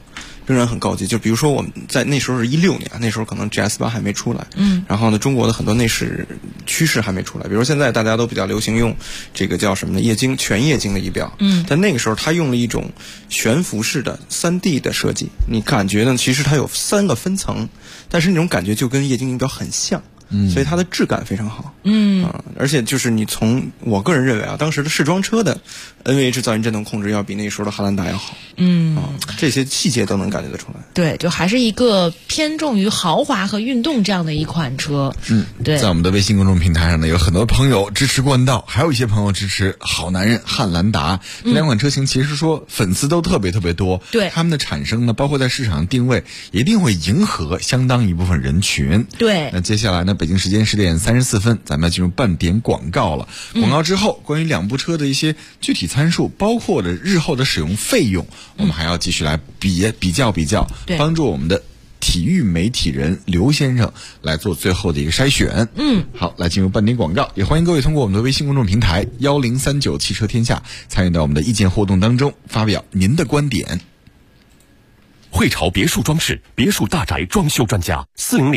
仍然很高级。就比如说我们在那时候是16年，那时候可能 GS8 还没出来，然后呢，中国的很多内饰趋势还没出来。比如说现在大家都比较流行用这个叫什么呢？液晶全液晶的仪表，但那个时候它用了一种悬浮式的3D 的设计，你感觉呢，其实它有3个分层，但是那种感觉就跟液晶仪表很像。所以它的质感非常好，而且就是你从我个人认为啊，当时的试装车的 NVH 噪音振动控制要比那时候的汉兰达要好，这些细节都能感觉得出来。 对，就还是一个偏重于豪华和运动这样的一款车。对， 在我们的微信公众平台上呢，有很多朋友支持冠道，还有一些朋友支持好男人汉兰达。这2款车型其实说粉丝都特别特别多， 对， 他们的产生呢，包括在市场定位，一定会迎合相当一部分人群。 对， 那接下来呢，北京时间10点34分，咱们要进入半点广告了。广告之后，关于2部车的一些具体参数，包括的日后的使用费用，我们还要继续来比较，帮助我们的体育媒体人刘先生来做最后的一个筛选。好，来进入半点广告，也欢迎各位通过我们的微信公众平台1039汽车天下参与到我们的意见互动当中，发表您的观点。 汇潮别墅装饰，别墅大宅装修专家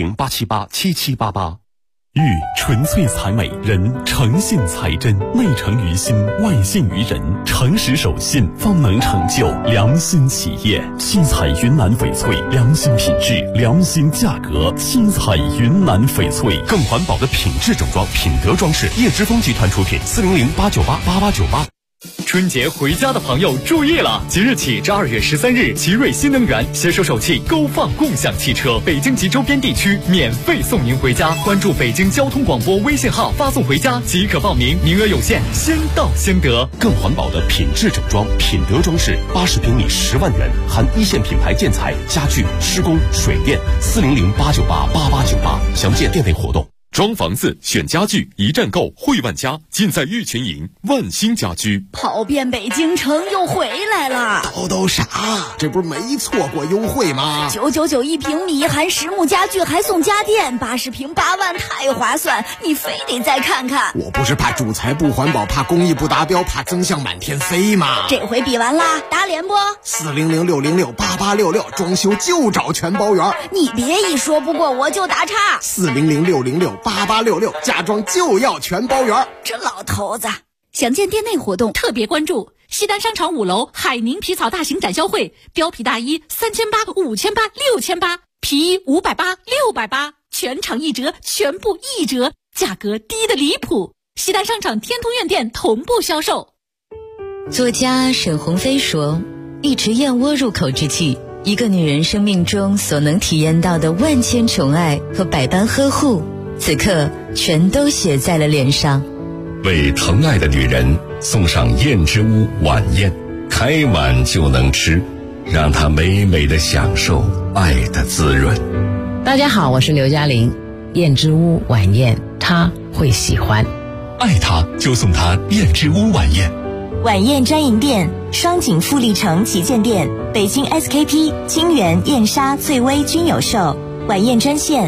，400-878-7788。玉纯粹才美，人诚信才真，内诚于心，外信于人，诚实守信，方能成就良心企业。七彩云南翡翠，良心品质，良心价格。七彩云南翡翠，更环保的品质整装，品德装饰。叶之峰集团出品，400-898-8898。 春节回家的朋友注意了！即日起至2月13日，奇瑞新能源携手首汽勾放共享汽车，北京及周边地区免费送您回家。关注北京交通广播微信号，发送回家即可报名，名额有限，先到先得。 更环保的品质整装，品德装饰，80平米10万元，含一线品牌建材、家具、施工、水电。400-898-8898，详见店内活动。装房子选家具，一站购汇万家，尽在玉群营万兴家居。 跑遍北京城又回来了， 都傻，这不是没错过优惠吗 ？999一平米，含实木家具还送家电，80平8万，太划算！你非得再看看。 我不是怕主材不环保，怕工艺不达标，怕增项满天飞吗？ 这回比完啦，打脸不？400-606-8866，装修就找全包圆。你别一说不过我就打岔。 400-606-8866，家装就要全包圆。 这老头子。 详见店内活动，特别关注西单商场5楼海宁皮草大型展销会，貂皮大衣3800、5800、6800，皮衣580、680，全场1折，全部1折，价格低得离谱。西单商场天通苑店同步销售。 作家沈鸿飞说，一池燕窝入口之际，一个女人生命中所能体验到的万千宠爱和百般呵护，此刻全都写在了脸上。 为疼爱的女人送上燕之屋晚宴，开碗就能吃，让她美美的享受爱的滋润。 大家好，我是刘嘉玲，燕之屋晚宴她会喜欢， 爱她就送她燕之屋晚宴。 晚宴专营店：双井富力城旗舰店、北京 SKP、金源、燕莎、翠微均有售。晚宴专线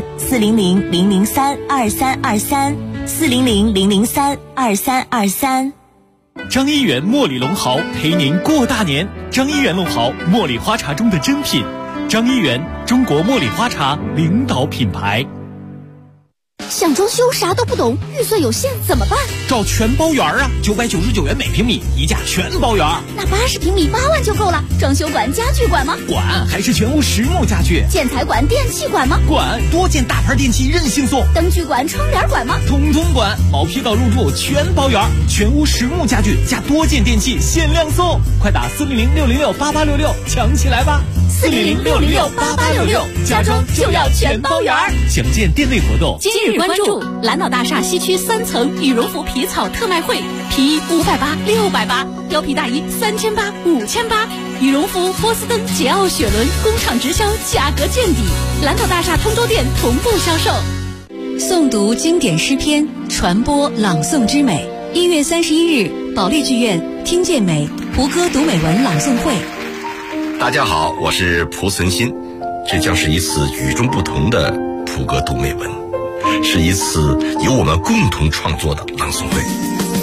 400-003-2323，400-003-2323。 张一元茉莉龙豪陪您过大年。张一元龙豪，茉莉花茶中的珍品。张一元，中国茉莉花茶领导品牌。 想装修啥都不懂，预算有限怎么办？ 找全包圆啊，999元每平米，一价全包圆。 那80平米8万就够了。装修管、家具管吗？ 管，还是全屋实木家具。 建材管、电器管吗？ 管，多件大牌电器任性送。 灯具管、窗帘管吗？ 统统管，毛坯到入住全包圆，全屋实木家具加多件电器限量送，快打400-606-8866抢起来吧 ！400-606-8866，家装就要全包圆。 详见店内活动。 今日关注蓝岛大厦西区3层羽绒服皮草特卖会，皮衣580、680，貂皮大衣3800、5800，羽绒服波司登、捷奥雪伦工厂直销，价格见底。蓝岛大厦通州店同步销售。 诵读经典诗篇，传播朗诵之美。1月31日，保利剧院听见美胡歌读美文朗诵会。 大家好，我是蒲存昕，这将是一次与众不同的蒲歌读美文，是一次由我们共同创作的朗诵会。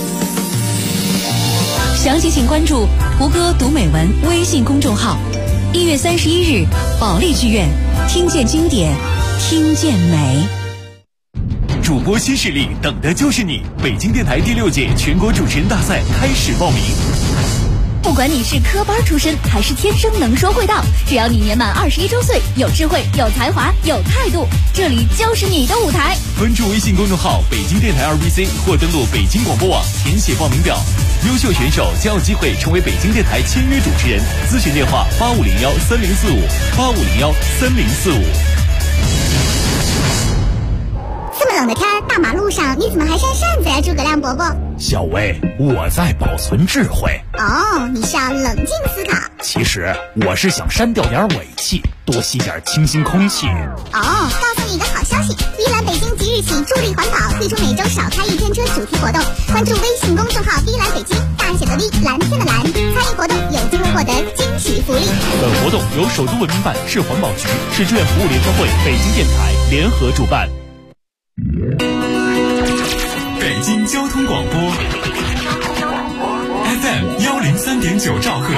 详情请关注胡歌读美文微信公众号。 1月31日，保利剧院，听见经典，听见美。 主播新势力，等的就是你！北京电台第6届全国主持人大赛开始报名。 不管你是科班出身还是天生能说会道，只要你年满21周岁，有智慧、有才华、有态度，这里就是你的舞台。 关注微信公众号北京电台2BC 或登录北京广播网填写报名表，优秀选手将有机会成为北京电台签约主持人。咨询电话85013045，85013045。 这么冷的天，大马路上你怎么还扇扇子呀，诸葛亮伯伯？ 小薇，我在保存智慧。 哦，你是要冷静思考。 其实我是想删掉点尾气，多吸点清新空气。 哦，告诉你一个好消息，迪兰北京即日起助力环保，推出每周少开1天车主题活动。关注微信公众号迪兰北京，大写的 V， 蓝天的蓝，参与活动有机会获得惊喜福利。 本活动由首都文明办、市环保局、市志愿服务联合会、北京电台联合主办。 北京交通广播 FM 103.9兆赫，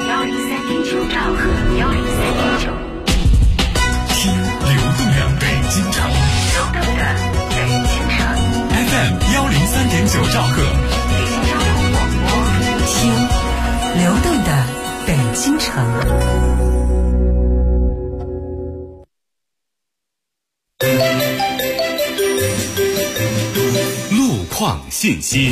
听流动的北京城，FM 103.9兆赫， 听流动的北京城。 路况信息。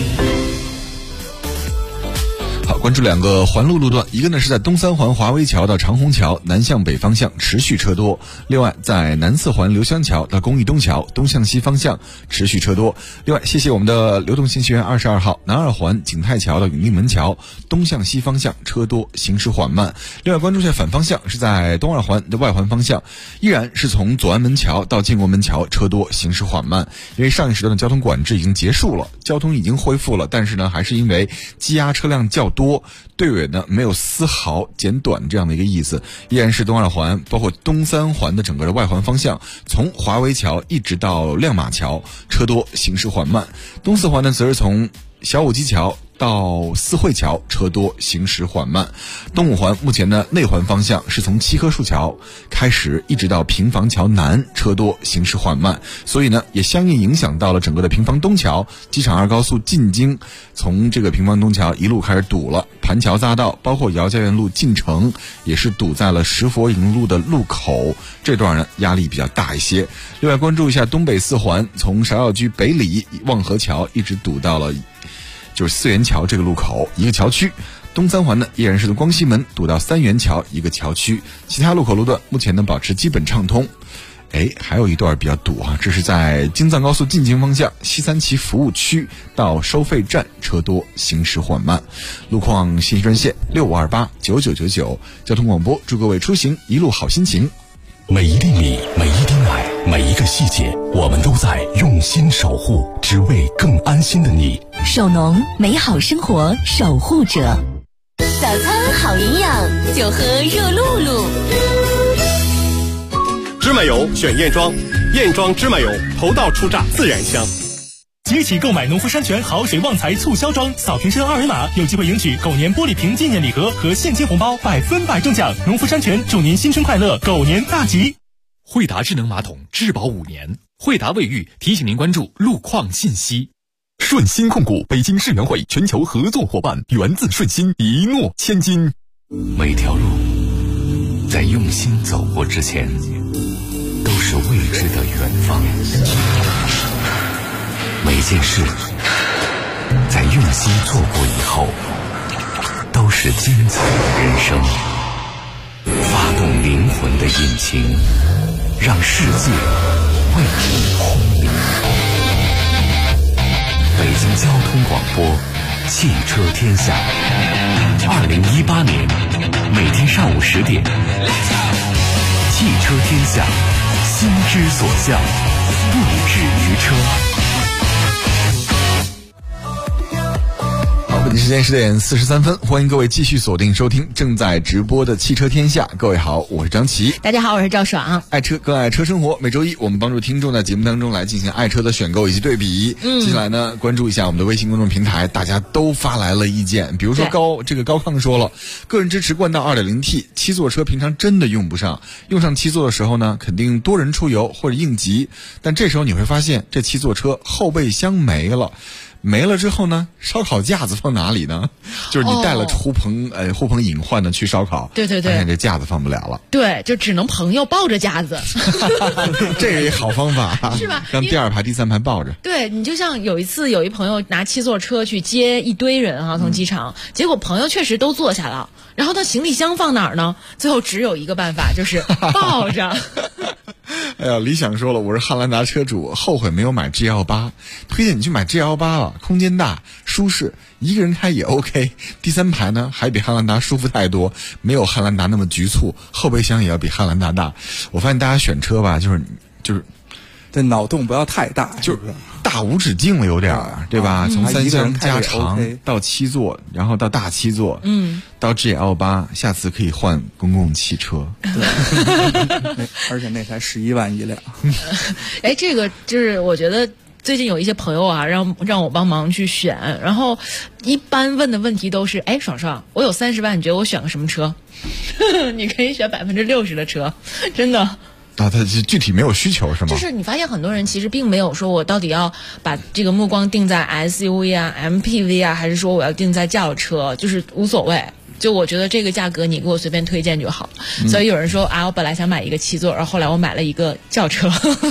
好，关注2个环路路段，一个呢是在东三环华威桥到长虹桥南向北方向持续车多，另外在南四环刘湘桥到公益东桥东向西方向持续车多。另外谢谢我们的流动信息员22号南二环景泰桥到永定门桥东向西方向车多，行驶缓慢。另外关注一下反方向，是在东二环的外环方向，依然是从左安门桥到建国门桥车多，行驶缓慢。因为上一时段的交通管制已经结束了，交通已经恢复了，但是呢还是因为积压车辆较多，队尾呢没有丝毫减短这样的一个意思，依然是东二环包括东三环的整个的外环方向，从华威桥一直到亮马桥车多，行驶缓慢。东四环呢则是从小武基桥到四惠桥车多，行驶缓慢。东五环目前呢内环方向是从七棵树桥开始一直到平房桥南车多，行驶缓慢，所以呢也相应影响到了整个的平房东桥机场2高速进京，从这个平房东桥一路开始堵了，盘桥匝道包括姚家园路进城也是堵在了石佛营路的路口，这段呢压力比较大一些。另外关注一下东北四环，从芍药居北里望河桥一直堵到了就是四元桥这个路口一个桥区。东三环呢依然是从光西门堵到三元桥一个桥区，其他路口路段目前能保持基本畅通。还有一段比较堵啊，这是在京藏高速进京方向西三旗服务区到收费站车多，行驶缓慢。路况信息专线65289999，交通广播祝各位出行一路好心情。 每一粒米，每一滴奶，每一个细节，我们都在用心守护，只为更安心的你。 手农，美好生活守护者。 早餐好营养，就喝热露露。 芝麻油选燕庄，燕庄芝麻油头道出榨，自然香。 即日起购买农夫山泉好水旺财促销装，扫瓶身2维码，有机会赢取狗年玻璃瓶纪念礼盒和现金红包，100%中奖。农夫山泉祝您新春快乐，狗年大吉。 惠达智能马桶质保5年，惠达卫浴提醒您关注路况信息。顺鑫控股北京世园会全球合作伙伴，源自顺鑫，一诺千金。 每条路在用心走过之前，都是未知的远方。每件事在用心做过以后，都是精彩的人生。发动灵魂的引擎，让世界为你轰鸣。北京交通广播，汽车天下。2018年每天上午10点，汽车天下，心之所向，不止于车。 北京时间10点43分，欢迎各位继续锁定收听正在直播的汽车天下。各位好，我是张琪。 大家好，我是赵爽。 爱车更爱车生活，每周一我们帮助听众在节目当中来进行爱车的选购以及对比。接下来呢，关注一下我们的微信公众平台，大家都发来了意见。比如说高亢说了，个人支持冠道 2.0T， 七座车平常真的用不上，用上七座的时候呢，肯定多人出游或者应急，但这时候你会发现这七座车后备箱没了之后呢，烧烤架子放哪里呢？就是你带了呼朋引患的去烧烤， 对， 发现这架子放不了了。 对，就只能朋友抱着架子。 这个也好方法， 是吧？ 让第二排、第三排抱着。 对，你就像有一次有一朋友拿七座车去接一堆人从机场，结果朋友确实都坐下了，然后他行李箱放哪儿呢？最后只有一个办法，就是抱着。 哎呀，理想说了，我是汉兰达车主，后悔没有买 G18， 推荐你去买 G18 了，空间大舒适，一个人开也 OK， 第三排呢还比汉兰达舒服太多，没有汉兰达那么局促，后备箱也要比汉兰达大。我发现大家选车吧，就是这脑洞不要太大， 就是大无止境了，有点对吧？从三厢加长到七座，然后到大七座，到 GL8， 下次可以换公共汽车。 对，而且那才11万一辆。 哎，这个就是我觉得最近有一些朋友让我帮忙去选，然后一般问的问题都是：哎，爽爽，我有30万，你觉得我选个什么车？你可以选60%的车，真的。 他具体没有需求是吗？ 就是你发现很多人其实并没有说我到底要把这个目光定在 SUV MPV 还是说我要定在轿车，就是无所谓。就我觉得这个价格你给我随便推荐就好。所以有人说我本来想买一个七座，然后后来我买了一个轿车。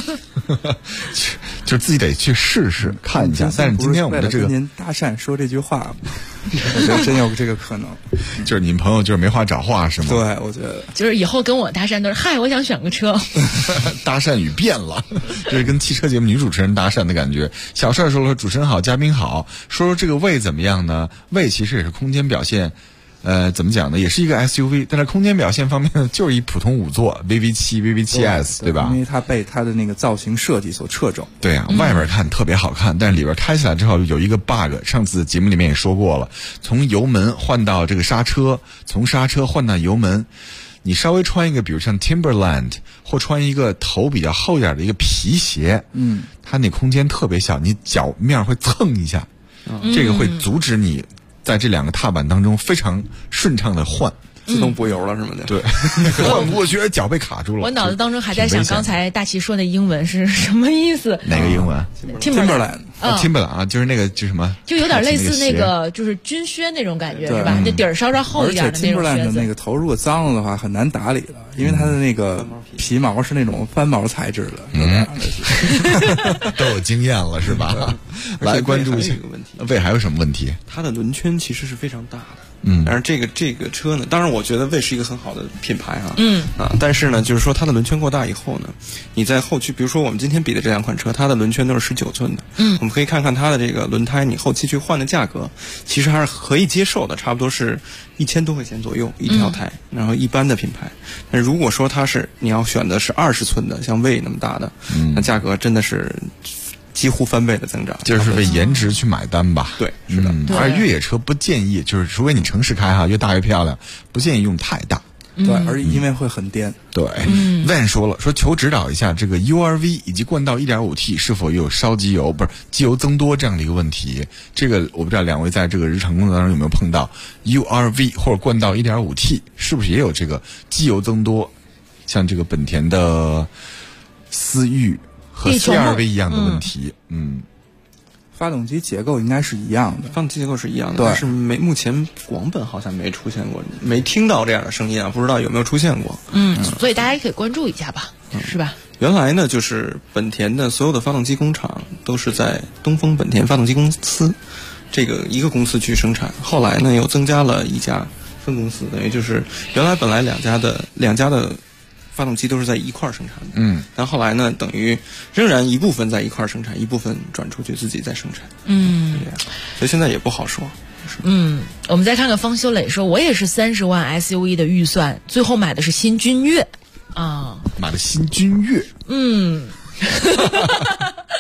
就自己得去试试看一下。但是今天我们的这个跟您搭讪说这句话，我觉得真有这个可能。 就是你们朋友就是没话找话是吗？ 对，我觉得就是以后跟我搭讪都是嗨，我想选个车。 搭讪语变了，这是跟汽车节目女主持人搭讪的感觉。小帅说了，主持人好，嘉宾好，说这个魏怎么样呢？魏其实也是空间表现。怎么讲呢？也是一个 SUV， 但是空间表现方面呢，就是一普通5座 VV7、VV7S， 对吧？ 因为它被它的那个造型设计所掣肘。 对啊，外面看特别好看，但是里边开起来之后有一个 bug， 上次节目里面也说过了，从油门换到这个刹车，从刹车换到油门，你稍微穿一个比如像 Timberland 或穿一个头比较厚一点的一个皮鞋，它那空间特别小，你脚面会蹭一下，这个会阻止你在这两个踏板当中非常顺畅的换， 自动补油了什么的。 对，换不过去，脚被卡住了。 我脑子当中还在想，刚才大齐说的英文是什么意思？ 哪个英文 ？Timberland。 Timberland 就是那个就什么， 就有点类似那个就是军靴那种感觉是吧？这底儿稍厚一点的那种靴子。 而且 Timberland 的那个头如果脏了的话很难打理了，因为它的那个皮毛是那种翻毛材质的。 都有经验了是吧？来关注一下问题。 魏还有什么问题？ 它的轮圈其实是非常大的。但是这个车呢，当然我觉得魏是一个很好的品牌但是呢，就是说它的轮圈过大以后呢，你在后驱，比如说我们今天比的这两款车，它的轮圈都是19寸的，我们可以看看它的这个轮胎，你后期去换的价格，其实还是可以接受的，差不多是1000多块钱左右一条胎，然后一般的品牌。但如果说它是你要选的是20寸的，像魏那么大的，那价格真的是几乎翻倍的增长， 就是为颜值去买单吧。 对，是的。 而越野车不建议，就是除非你城市开越大越漂亮，不建议用太大。 对，而因为会很颠。 对，Van 说了，说求指导一下这个 URV 以及冠道 1.5T 是否也有烧机油，不是机油增多这样的一个问题。这个我不知道两位在这个日常工作当中有没有碰到 URV 或者冠道 1.5T 是不是也有这个机油增多，像这个本田的思域和 CR-V 一样的问题。 发动机结构应该是一样的， 发动机结构是一样的，但是目前广本好像没出现过，没听到这样的声音不知道有没有出现过。 所以大家也可以关注一下吧，是吧？ 原来呢，就是本田的所有的发动机工厂都是在东风本田发动机公司这个一个公司去生产，后来呢又增加了一家分公司，等于就是原来本来两家的发动机都是在一块生产的，但后来呢，等于仍然一部分在一块生产，一部分转出去自己再生产，所以现在也不好说。 我们再看看方修磊说，我也是30万 SUV 的预算，最后买的是新君越买的新君越，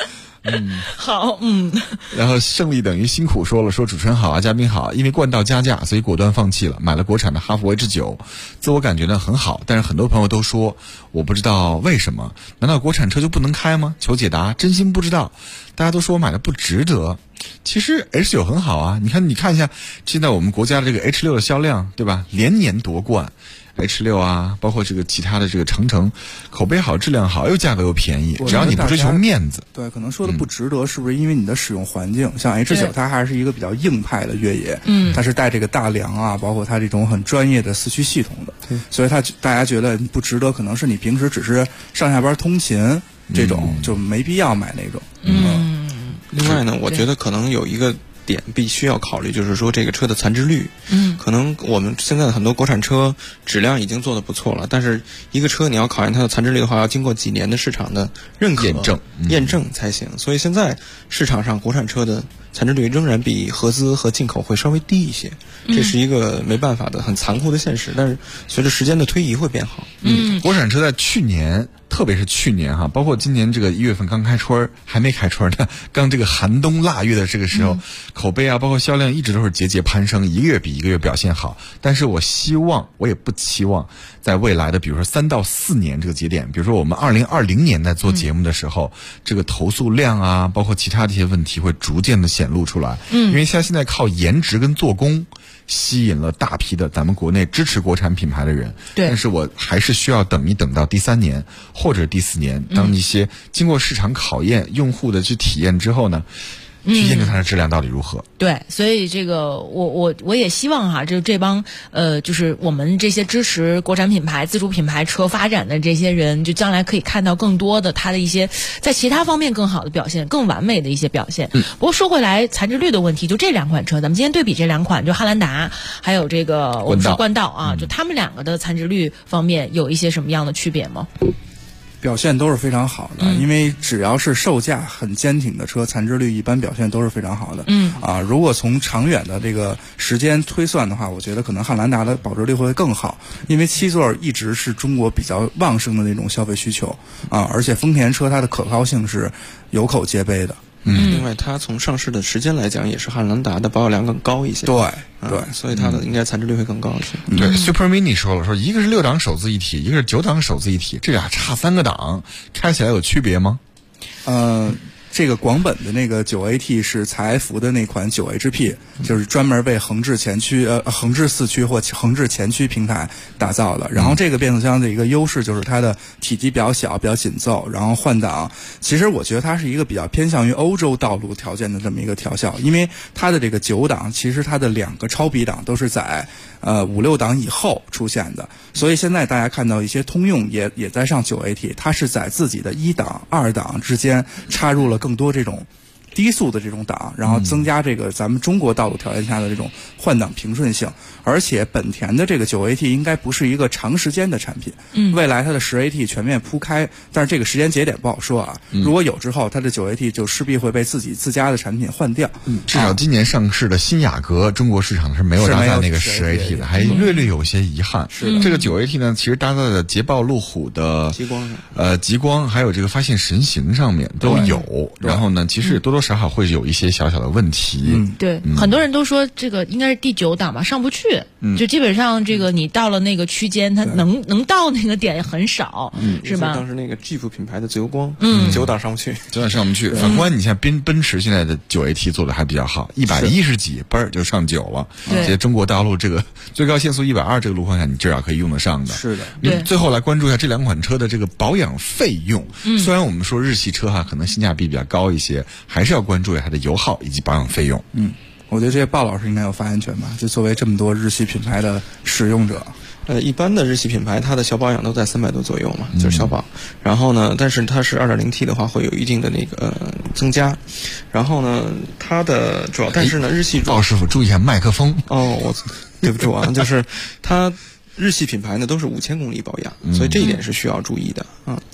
好， 然后胜利等于辛苦说了，说主持人好啊，嘉宾好，因为冠道加价，所以果断放弃了，买了国产的哈弗 H9，自我感觉呢很好，但是很多朋友都说我不知道为什么，难道国产车就不能开吗？求解答，真心不知道。大家都说我买的不值得，其实 H9 很好啊，你看一下现在我们国家的这个 H6 的销量，对吧？连年夺冠。H6 啊，包括这个其他的这个长城，口碑好，质量好，又价格又便宜，只要你不追求面子。 对，可能说的不值得，是不是因为你的使用环境？像 H9 它还是一个比较硬派的越野，它是带这个大梁啊，包括它这种很专业的四驱系统的，所以大家觉得不值得，可能是你平时只是上下班通勤这种，就没必要买那种。 另外呢，我觉得可能有一个点必须要考虑，就是说这个车的残值率。可能我们现在的很多国产车质量已经做得不错了，但是一个车你要考验它的残值率的话，要经过几年的市场的认可验证才行。所以现在市场上国产车的残值率仍然比合资和进口会稍微低一些，这是一个没办法的很残酷的现实，但是随着时间的推移会变好。 国产车在去年，特别是去年哈，包括今年这个1月份刚开春，还没开春呢，刚这个寒冬腊月的这个时候，口碑啊，包括销量一直都是节节攀升，一个月比一个月表现好。但是我希望，我也不期望在未来的比如说3到4年这个节点，比如说我们2020年在做节目的时候，这个投诉量啊，包括其他这些问题会逐渐的显露出来。因为现在靠颜值跟做工吸引了大批的咱们国内支持国产品牌的人，但是我还是需要等到第3年或者第4年，当一些经过市场考验、用户的去体验之后呢，去验证它的质量到底如何。 对，所以这个我也希望哈，这帮就是我们这些支持国产品牌、自主品牌车发展的这些人，就将来可以看到更多的它的一些在其他方面更好的表现、更完美的一些表现。不过说回来，残值率的问题，就这两款车，咱们今天对比这两款，就汉兰达还有这个我们说冠道啊，就他们两个的残值率方面有一些什么样的区别吗？ 表现都是非常好的，因为只要是售价很坚挺的车，残值率一般表现都是非常好的。如果从长远的这个时间推算的话，我觉得可能汉兰达的保值率会更好，因为7座一直是中国比较旺盛的那种消费需求而且丰田车它的可靠性是有口皆碑的。 另外它从上市的时间来讲，也是汉兰达的保有量更高一些。 对， 所以它的应该残值率会更高一些。 对，Super Mini 说了，说一个是6档手自一体，一个是9档手自一体，这俩差3个档，开起来有区别吗？ 这个广本的那个9AT 是采孚的那款9HP，就是专门为横置前驱、横置四驱或横置前驱平台打造的。然后这个变速箱的一个优势就是它的体积比较小、比较紧凑，然后换挡。其实我觉得它是一个比较偏向于欧洲道路条件的这么一个调校，因为它的这个9档，其实它的2个超比档都是在5、6档以后出现的，所以现在大家看到一些通用也在上9AT， 它是在自己的1档、2档之间插入了更多这种低速的这种档，然后增加这个咱们中国道路条件下的这种换挡平顺性。而且本田的这个9AT 应该不是一个长时间的产品，未来它的10AT 全面铺开，但是这个时间节点不好说啊。如果有之后，它的9AT 就势必会被自家的产品换掉。 至少今年上市的新雅阁，中国市场是没有搭载那个10AT 的，还略有些遗憾。这个9AT 呢，其实搭载的捷豹路虎的极光，还有这个发现神行上面都有。然后呢，其实多多少少会有一些小小的问题。 对，很多人都说这个应该是第9档吧，上不去。就基本上这个你到了那个区间，它能到那个点也很少，是吧？ 当时那个 Jeep 品牌的自由光，9档上不去 ，9档上不去。反观你像奔驰现在的9AT 做的还比较好，110几嘣就上9了。 对， 在中国大陆这个最高限速120这个路况下，你至少可以用得上的。 是的。 对。最后来关注一下这2款车的这个保养费用。虽然我们说日系车可能性价比比较高一些，还是要关注一下它的油耗以及保养费用。 我觉得这些鲍老师应该有发言权吧？就作为这么多日系品牌的使用者， 一般的日系品牌它的小保养都在300多左右嘛，就是小保。然后呢，但是它是 2.0T 的话会有一定的那个增加。然后呢，它的主要，但是呢，日系鲍师傅注意一下麦克风。 我对不住啊，就是它日系品牌呢都是5000公里保养，所以这一点是需要注意的啊。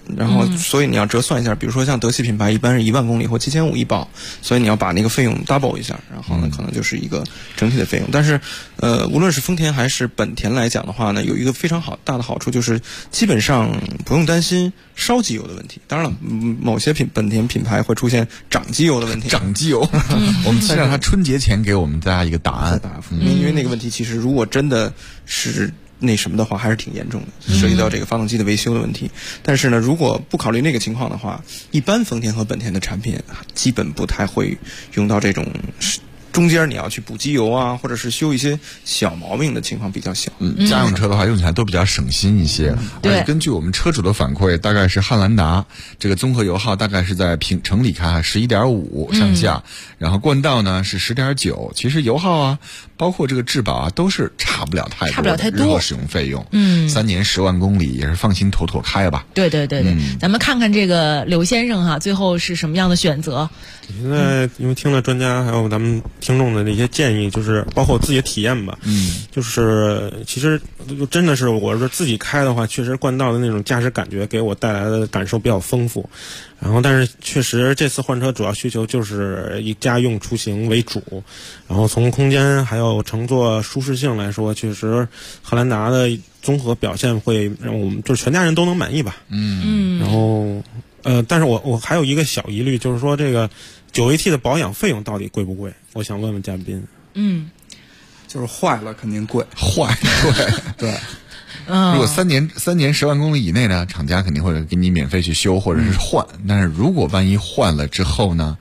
然后所以你要折算一下，比如说像德系品牌一般是1万公里或7500一保，所以你要把那个费用 double 一下，然后呢可能就是一个整体的费用。但是无论是丰田还是本田来讲的话呢，有一个非常大的好处，就是基本上不用担心烧机油的问题。当然了，某些本田品牌会出现涨机油的问题。 涨机油，我们期待他春节前给我们大家一个答案。 因为那个问题其实如果真的是那什么的话，还是挺严重的，涉及到这个发动机的维修的问题。但是呢，如果不考虑那个情况的话，一般丰田和本田的产品基本不太会用到这种中间你要去补机油啊，或者是修一些小毛病的情况比较小。 家用车的话用起来都比较省心一些。而且根据我们车主的反馈，大概是汉兰达这个综合油耗大概是在城里开11.5上下，然后冠道呢是10.9。其实油耗啊，包括这个质保啊，都是差不了太多的日后使用费用。3年10万公里也是放心妥妥开吧。 对，咱们看看这个刘先生哈，最后是什么样的选择？ 现在因为听了专家还有咱们听众的这些建议，就是包括我自己的体验吧。就是其实真的是我是自己开的话，确实冠道的那种驾驶感觉给我带来的感受比较丰富。然后但是确实这次换车主要需求就是以家用出行为主，然后从空间还有乘坐舒适性来说，确实汉兰达的综合表现会让我们就是全家人都能满意吧。然后但是我还有一个小疑虑，就是说这个9AT 的保养费用到底贵不贵？我想问问嘉宾。 就是坏了肯定贵， 对。如果3年10万公里以内呢，厂家肯定会给你免费去修或者是换。但是如果万一换了之后呢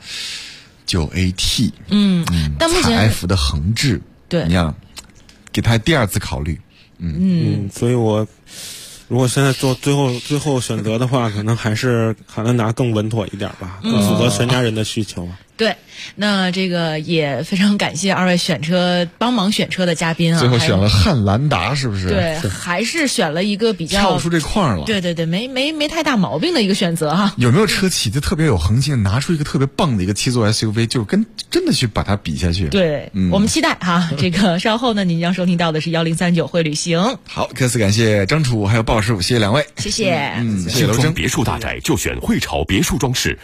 ，9AT， 但目前 F 的横置， 对， 你要给他第二次考虑。 所以我如果现在做最后选择的话，可能还是汉兰达更稳妥一点吧，更符合全家人的需求。 对，那这个也非常感谢2位帮忙选车的嘉宾啊。 最后选了汉兰达，是不是？ 对，还是选了一个比较跳出这框了。 对，没太大毛病的一个选择哈。 有没有车企就特别有恒心，拿出一个特别棒的一个7座 SUV， 就跟真的去把它比下去？ 对，我们期待哈。这个稍后呢，您将收听到的是1039会旅行。 好，再次感谢张楚还有鲍师傅，谢谢两位， 谢谢。 新装别墅大宅就选汇潮别墅装饰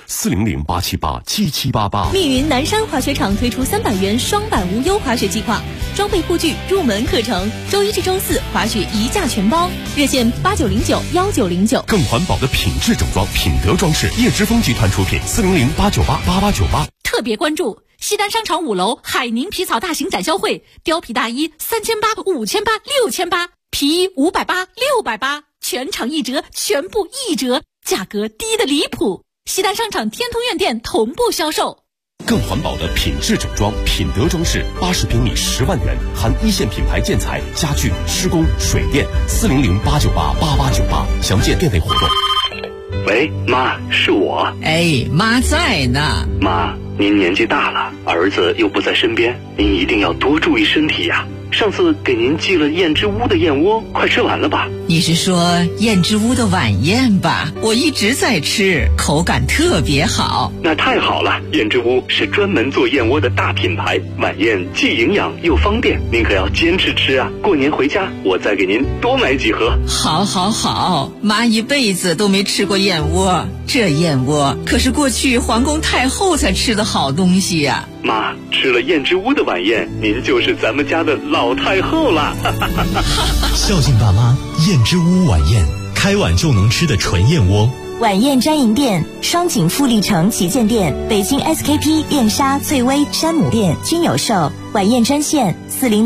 ，400-878-7788。 密云南山滑雪场推出300元双板无忧滑雪计划，装备护具、入门课程，周1至周4滑雪一价全包，热线89091909。 更环保的品质整装，品德装饰，叶之峰集团出品，400-898-8898。 特别关注西单商场5楼海宁皮草大型展销会，貂皮大衣3800、5800、6800，皮衣580、680，全场1折，全部1折，价格低得离谱。西单商场天通苑店同步销售。 更环保的品质整装，品德装饰，80平米10万元，含1线品牌建材、家具、施工、水电，400-898-8898，详见店内活动。 喂，妈，是我。 哎，妈在呢。 妈，您年纪大了，儿子又不在身边，您一定要多注意身体呀。上次给您寄了燕之屋的燕窝，快吃完了吧？ 你是说燕之屋的晚宴吧？我一直在吃，口感特别好。 那太好了，燕之屋是专门做燕窝的大品牌，晚宴既营养又方便，您可要坚持吃啊！过年回家我再给您多买几盒。 好，妈一辈子都没吃过燕窝，这燕窝可是过去皇宫太后才吃的好东西呀。 妈，吃了燕之屋的晚宴，您就是咱们家的老太后了。 孝敬爸妈，燕之屋晚宴，开碗就能吃的纯燕窝。 晚宴专营店：双井富力城旗舰店、北京 SKP、燕莎、翠微、山姆店均有售。晚宴专线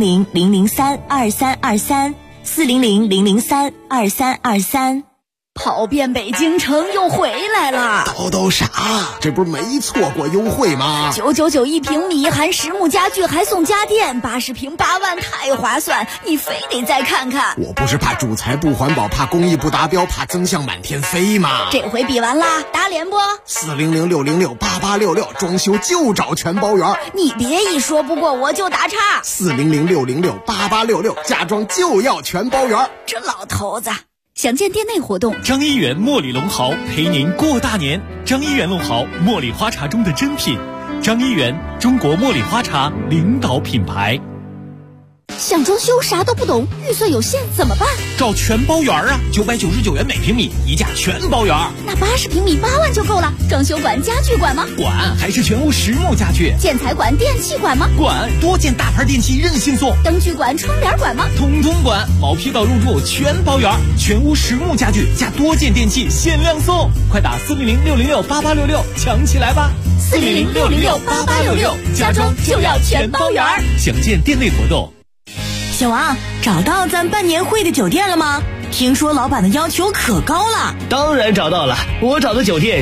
：400-003-2323，400-003-2323。 跑遍北京城又回来了， 叨啥？这不是没错过优惠吗 ？999一平米，含实木家具还送家电，80平8万，太划算！你非得再看看。 我不是怕主材不环保，怕工艺不达标，怕增项满天飞吗？ 这回比完啦，打脸不 ？400-606-8866，装修就找全包圆。 你别一说不过我就打岔。 400-606-8866，家装就要全包圆。 这老头子。详见店内活动。 张一元茉莉龙豪陪您过大年。张一元龙豪，茉莉花茶中的珍品。张一元，中国茉莉花茶领导品牌。 想装修啥都不懂，预算有限怎么办？ 找全包圆啊，999元每平米，一价全包圆。 那80平米8万就够了。装修管、家具管吗？ 管，还是全屋实木家具。 建材管、电器管吗？ 管，多件大牌电器任性送。 灯具管、窗帘管吗？ 通通管，毛坯到入住全包圆，全屋实木家具加多件电器限量送，快打400-606-8866抢起来吧！400-606-8866，家装就要全包圆。详见店内活动。 小王，找到咱办年会的酒店了吗？听说老板的要求可高了。 当然找到了，我找的酒店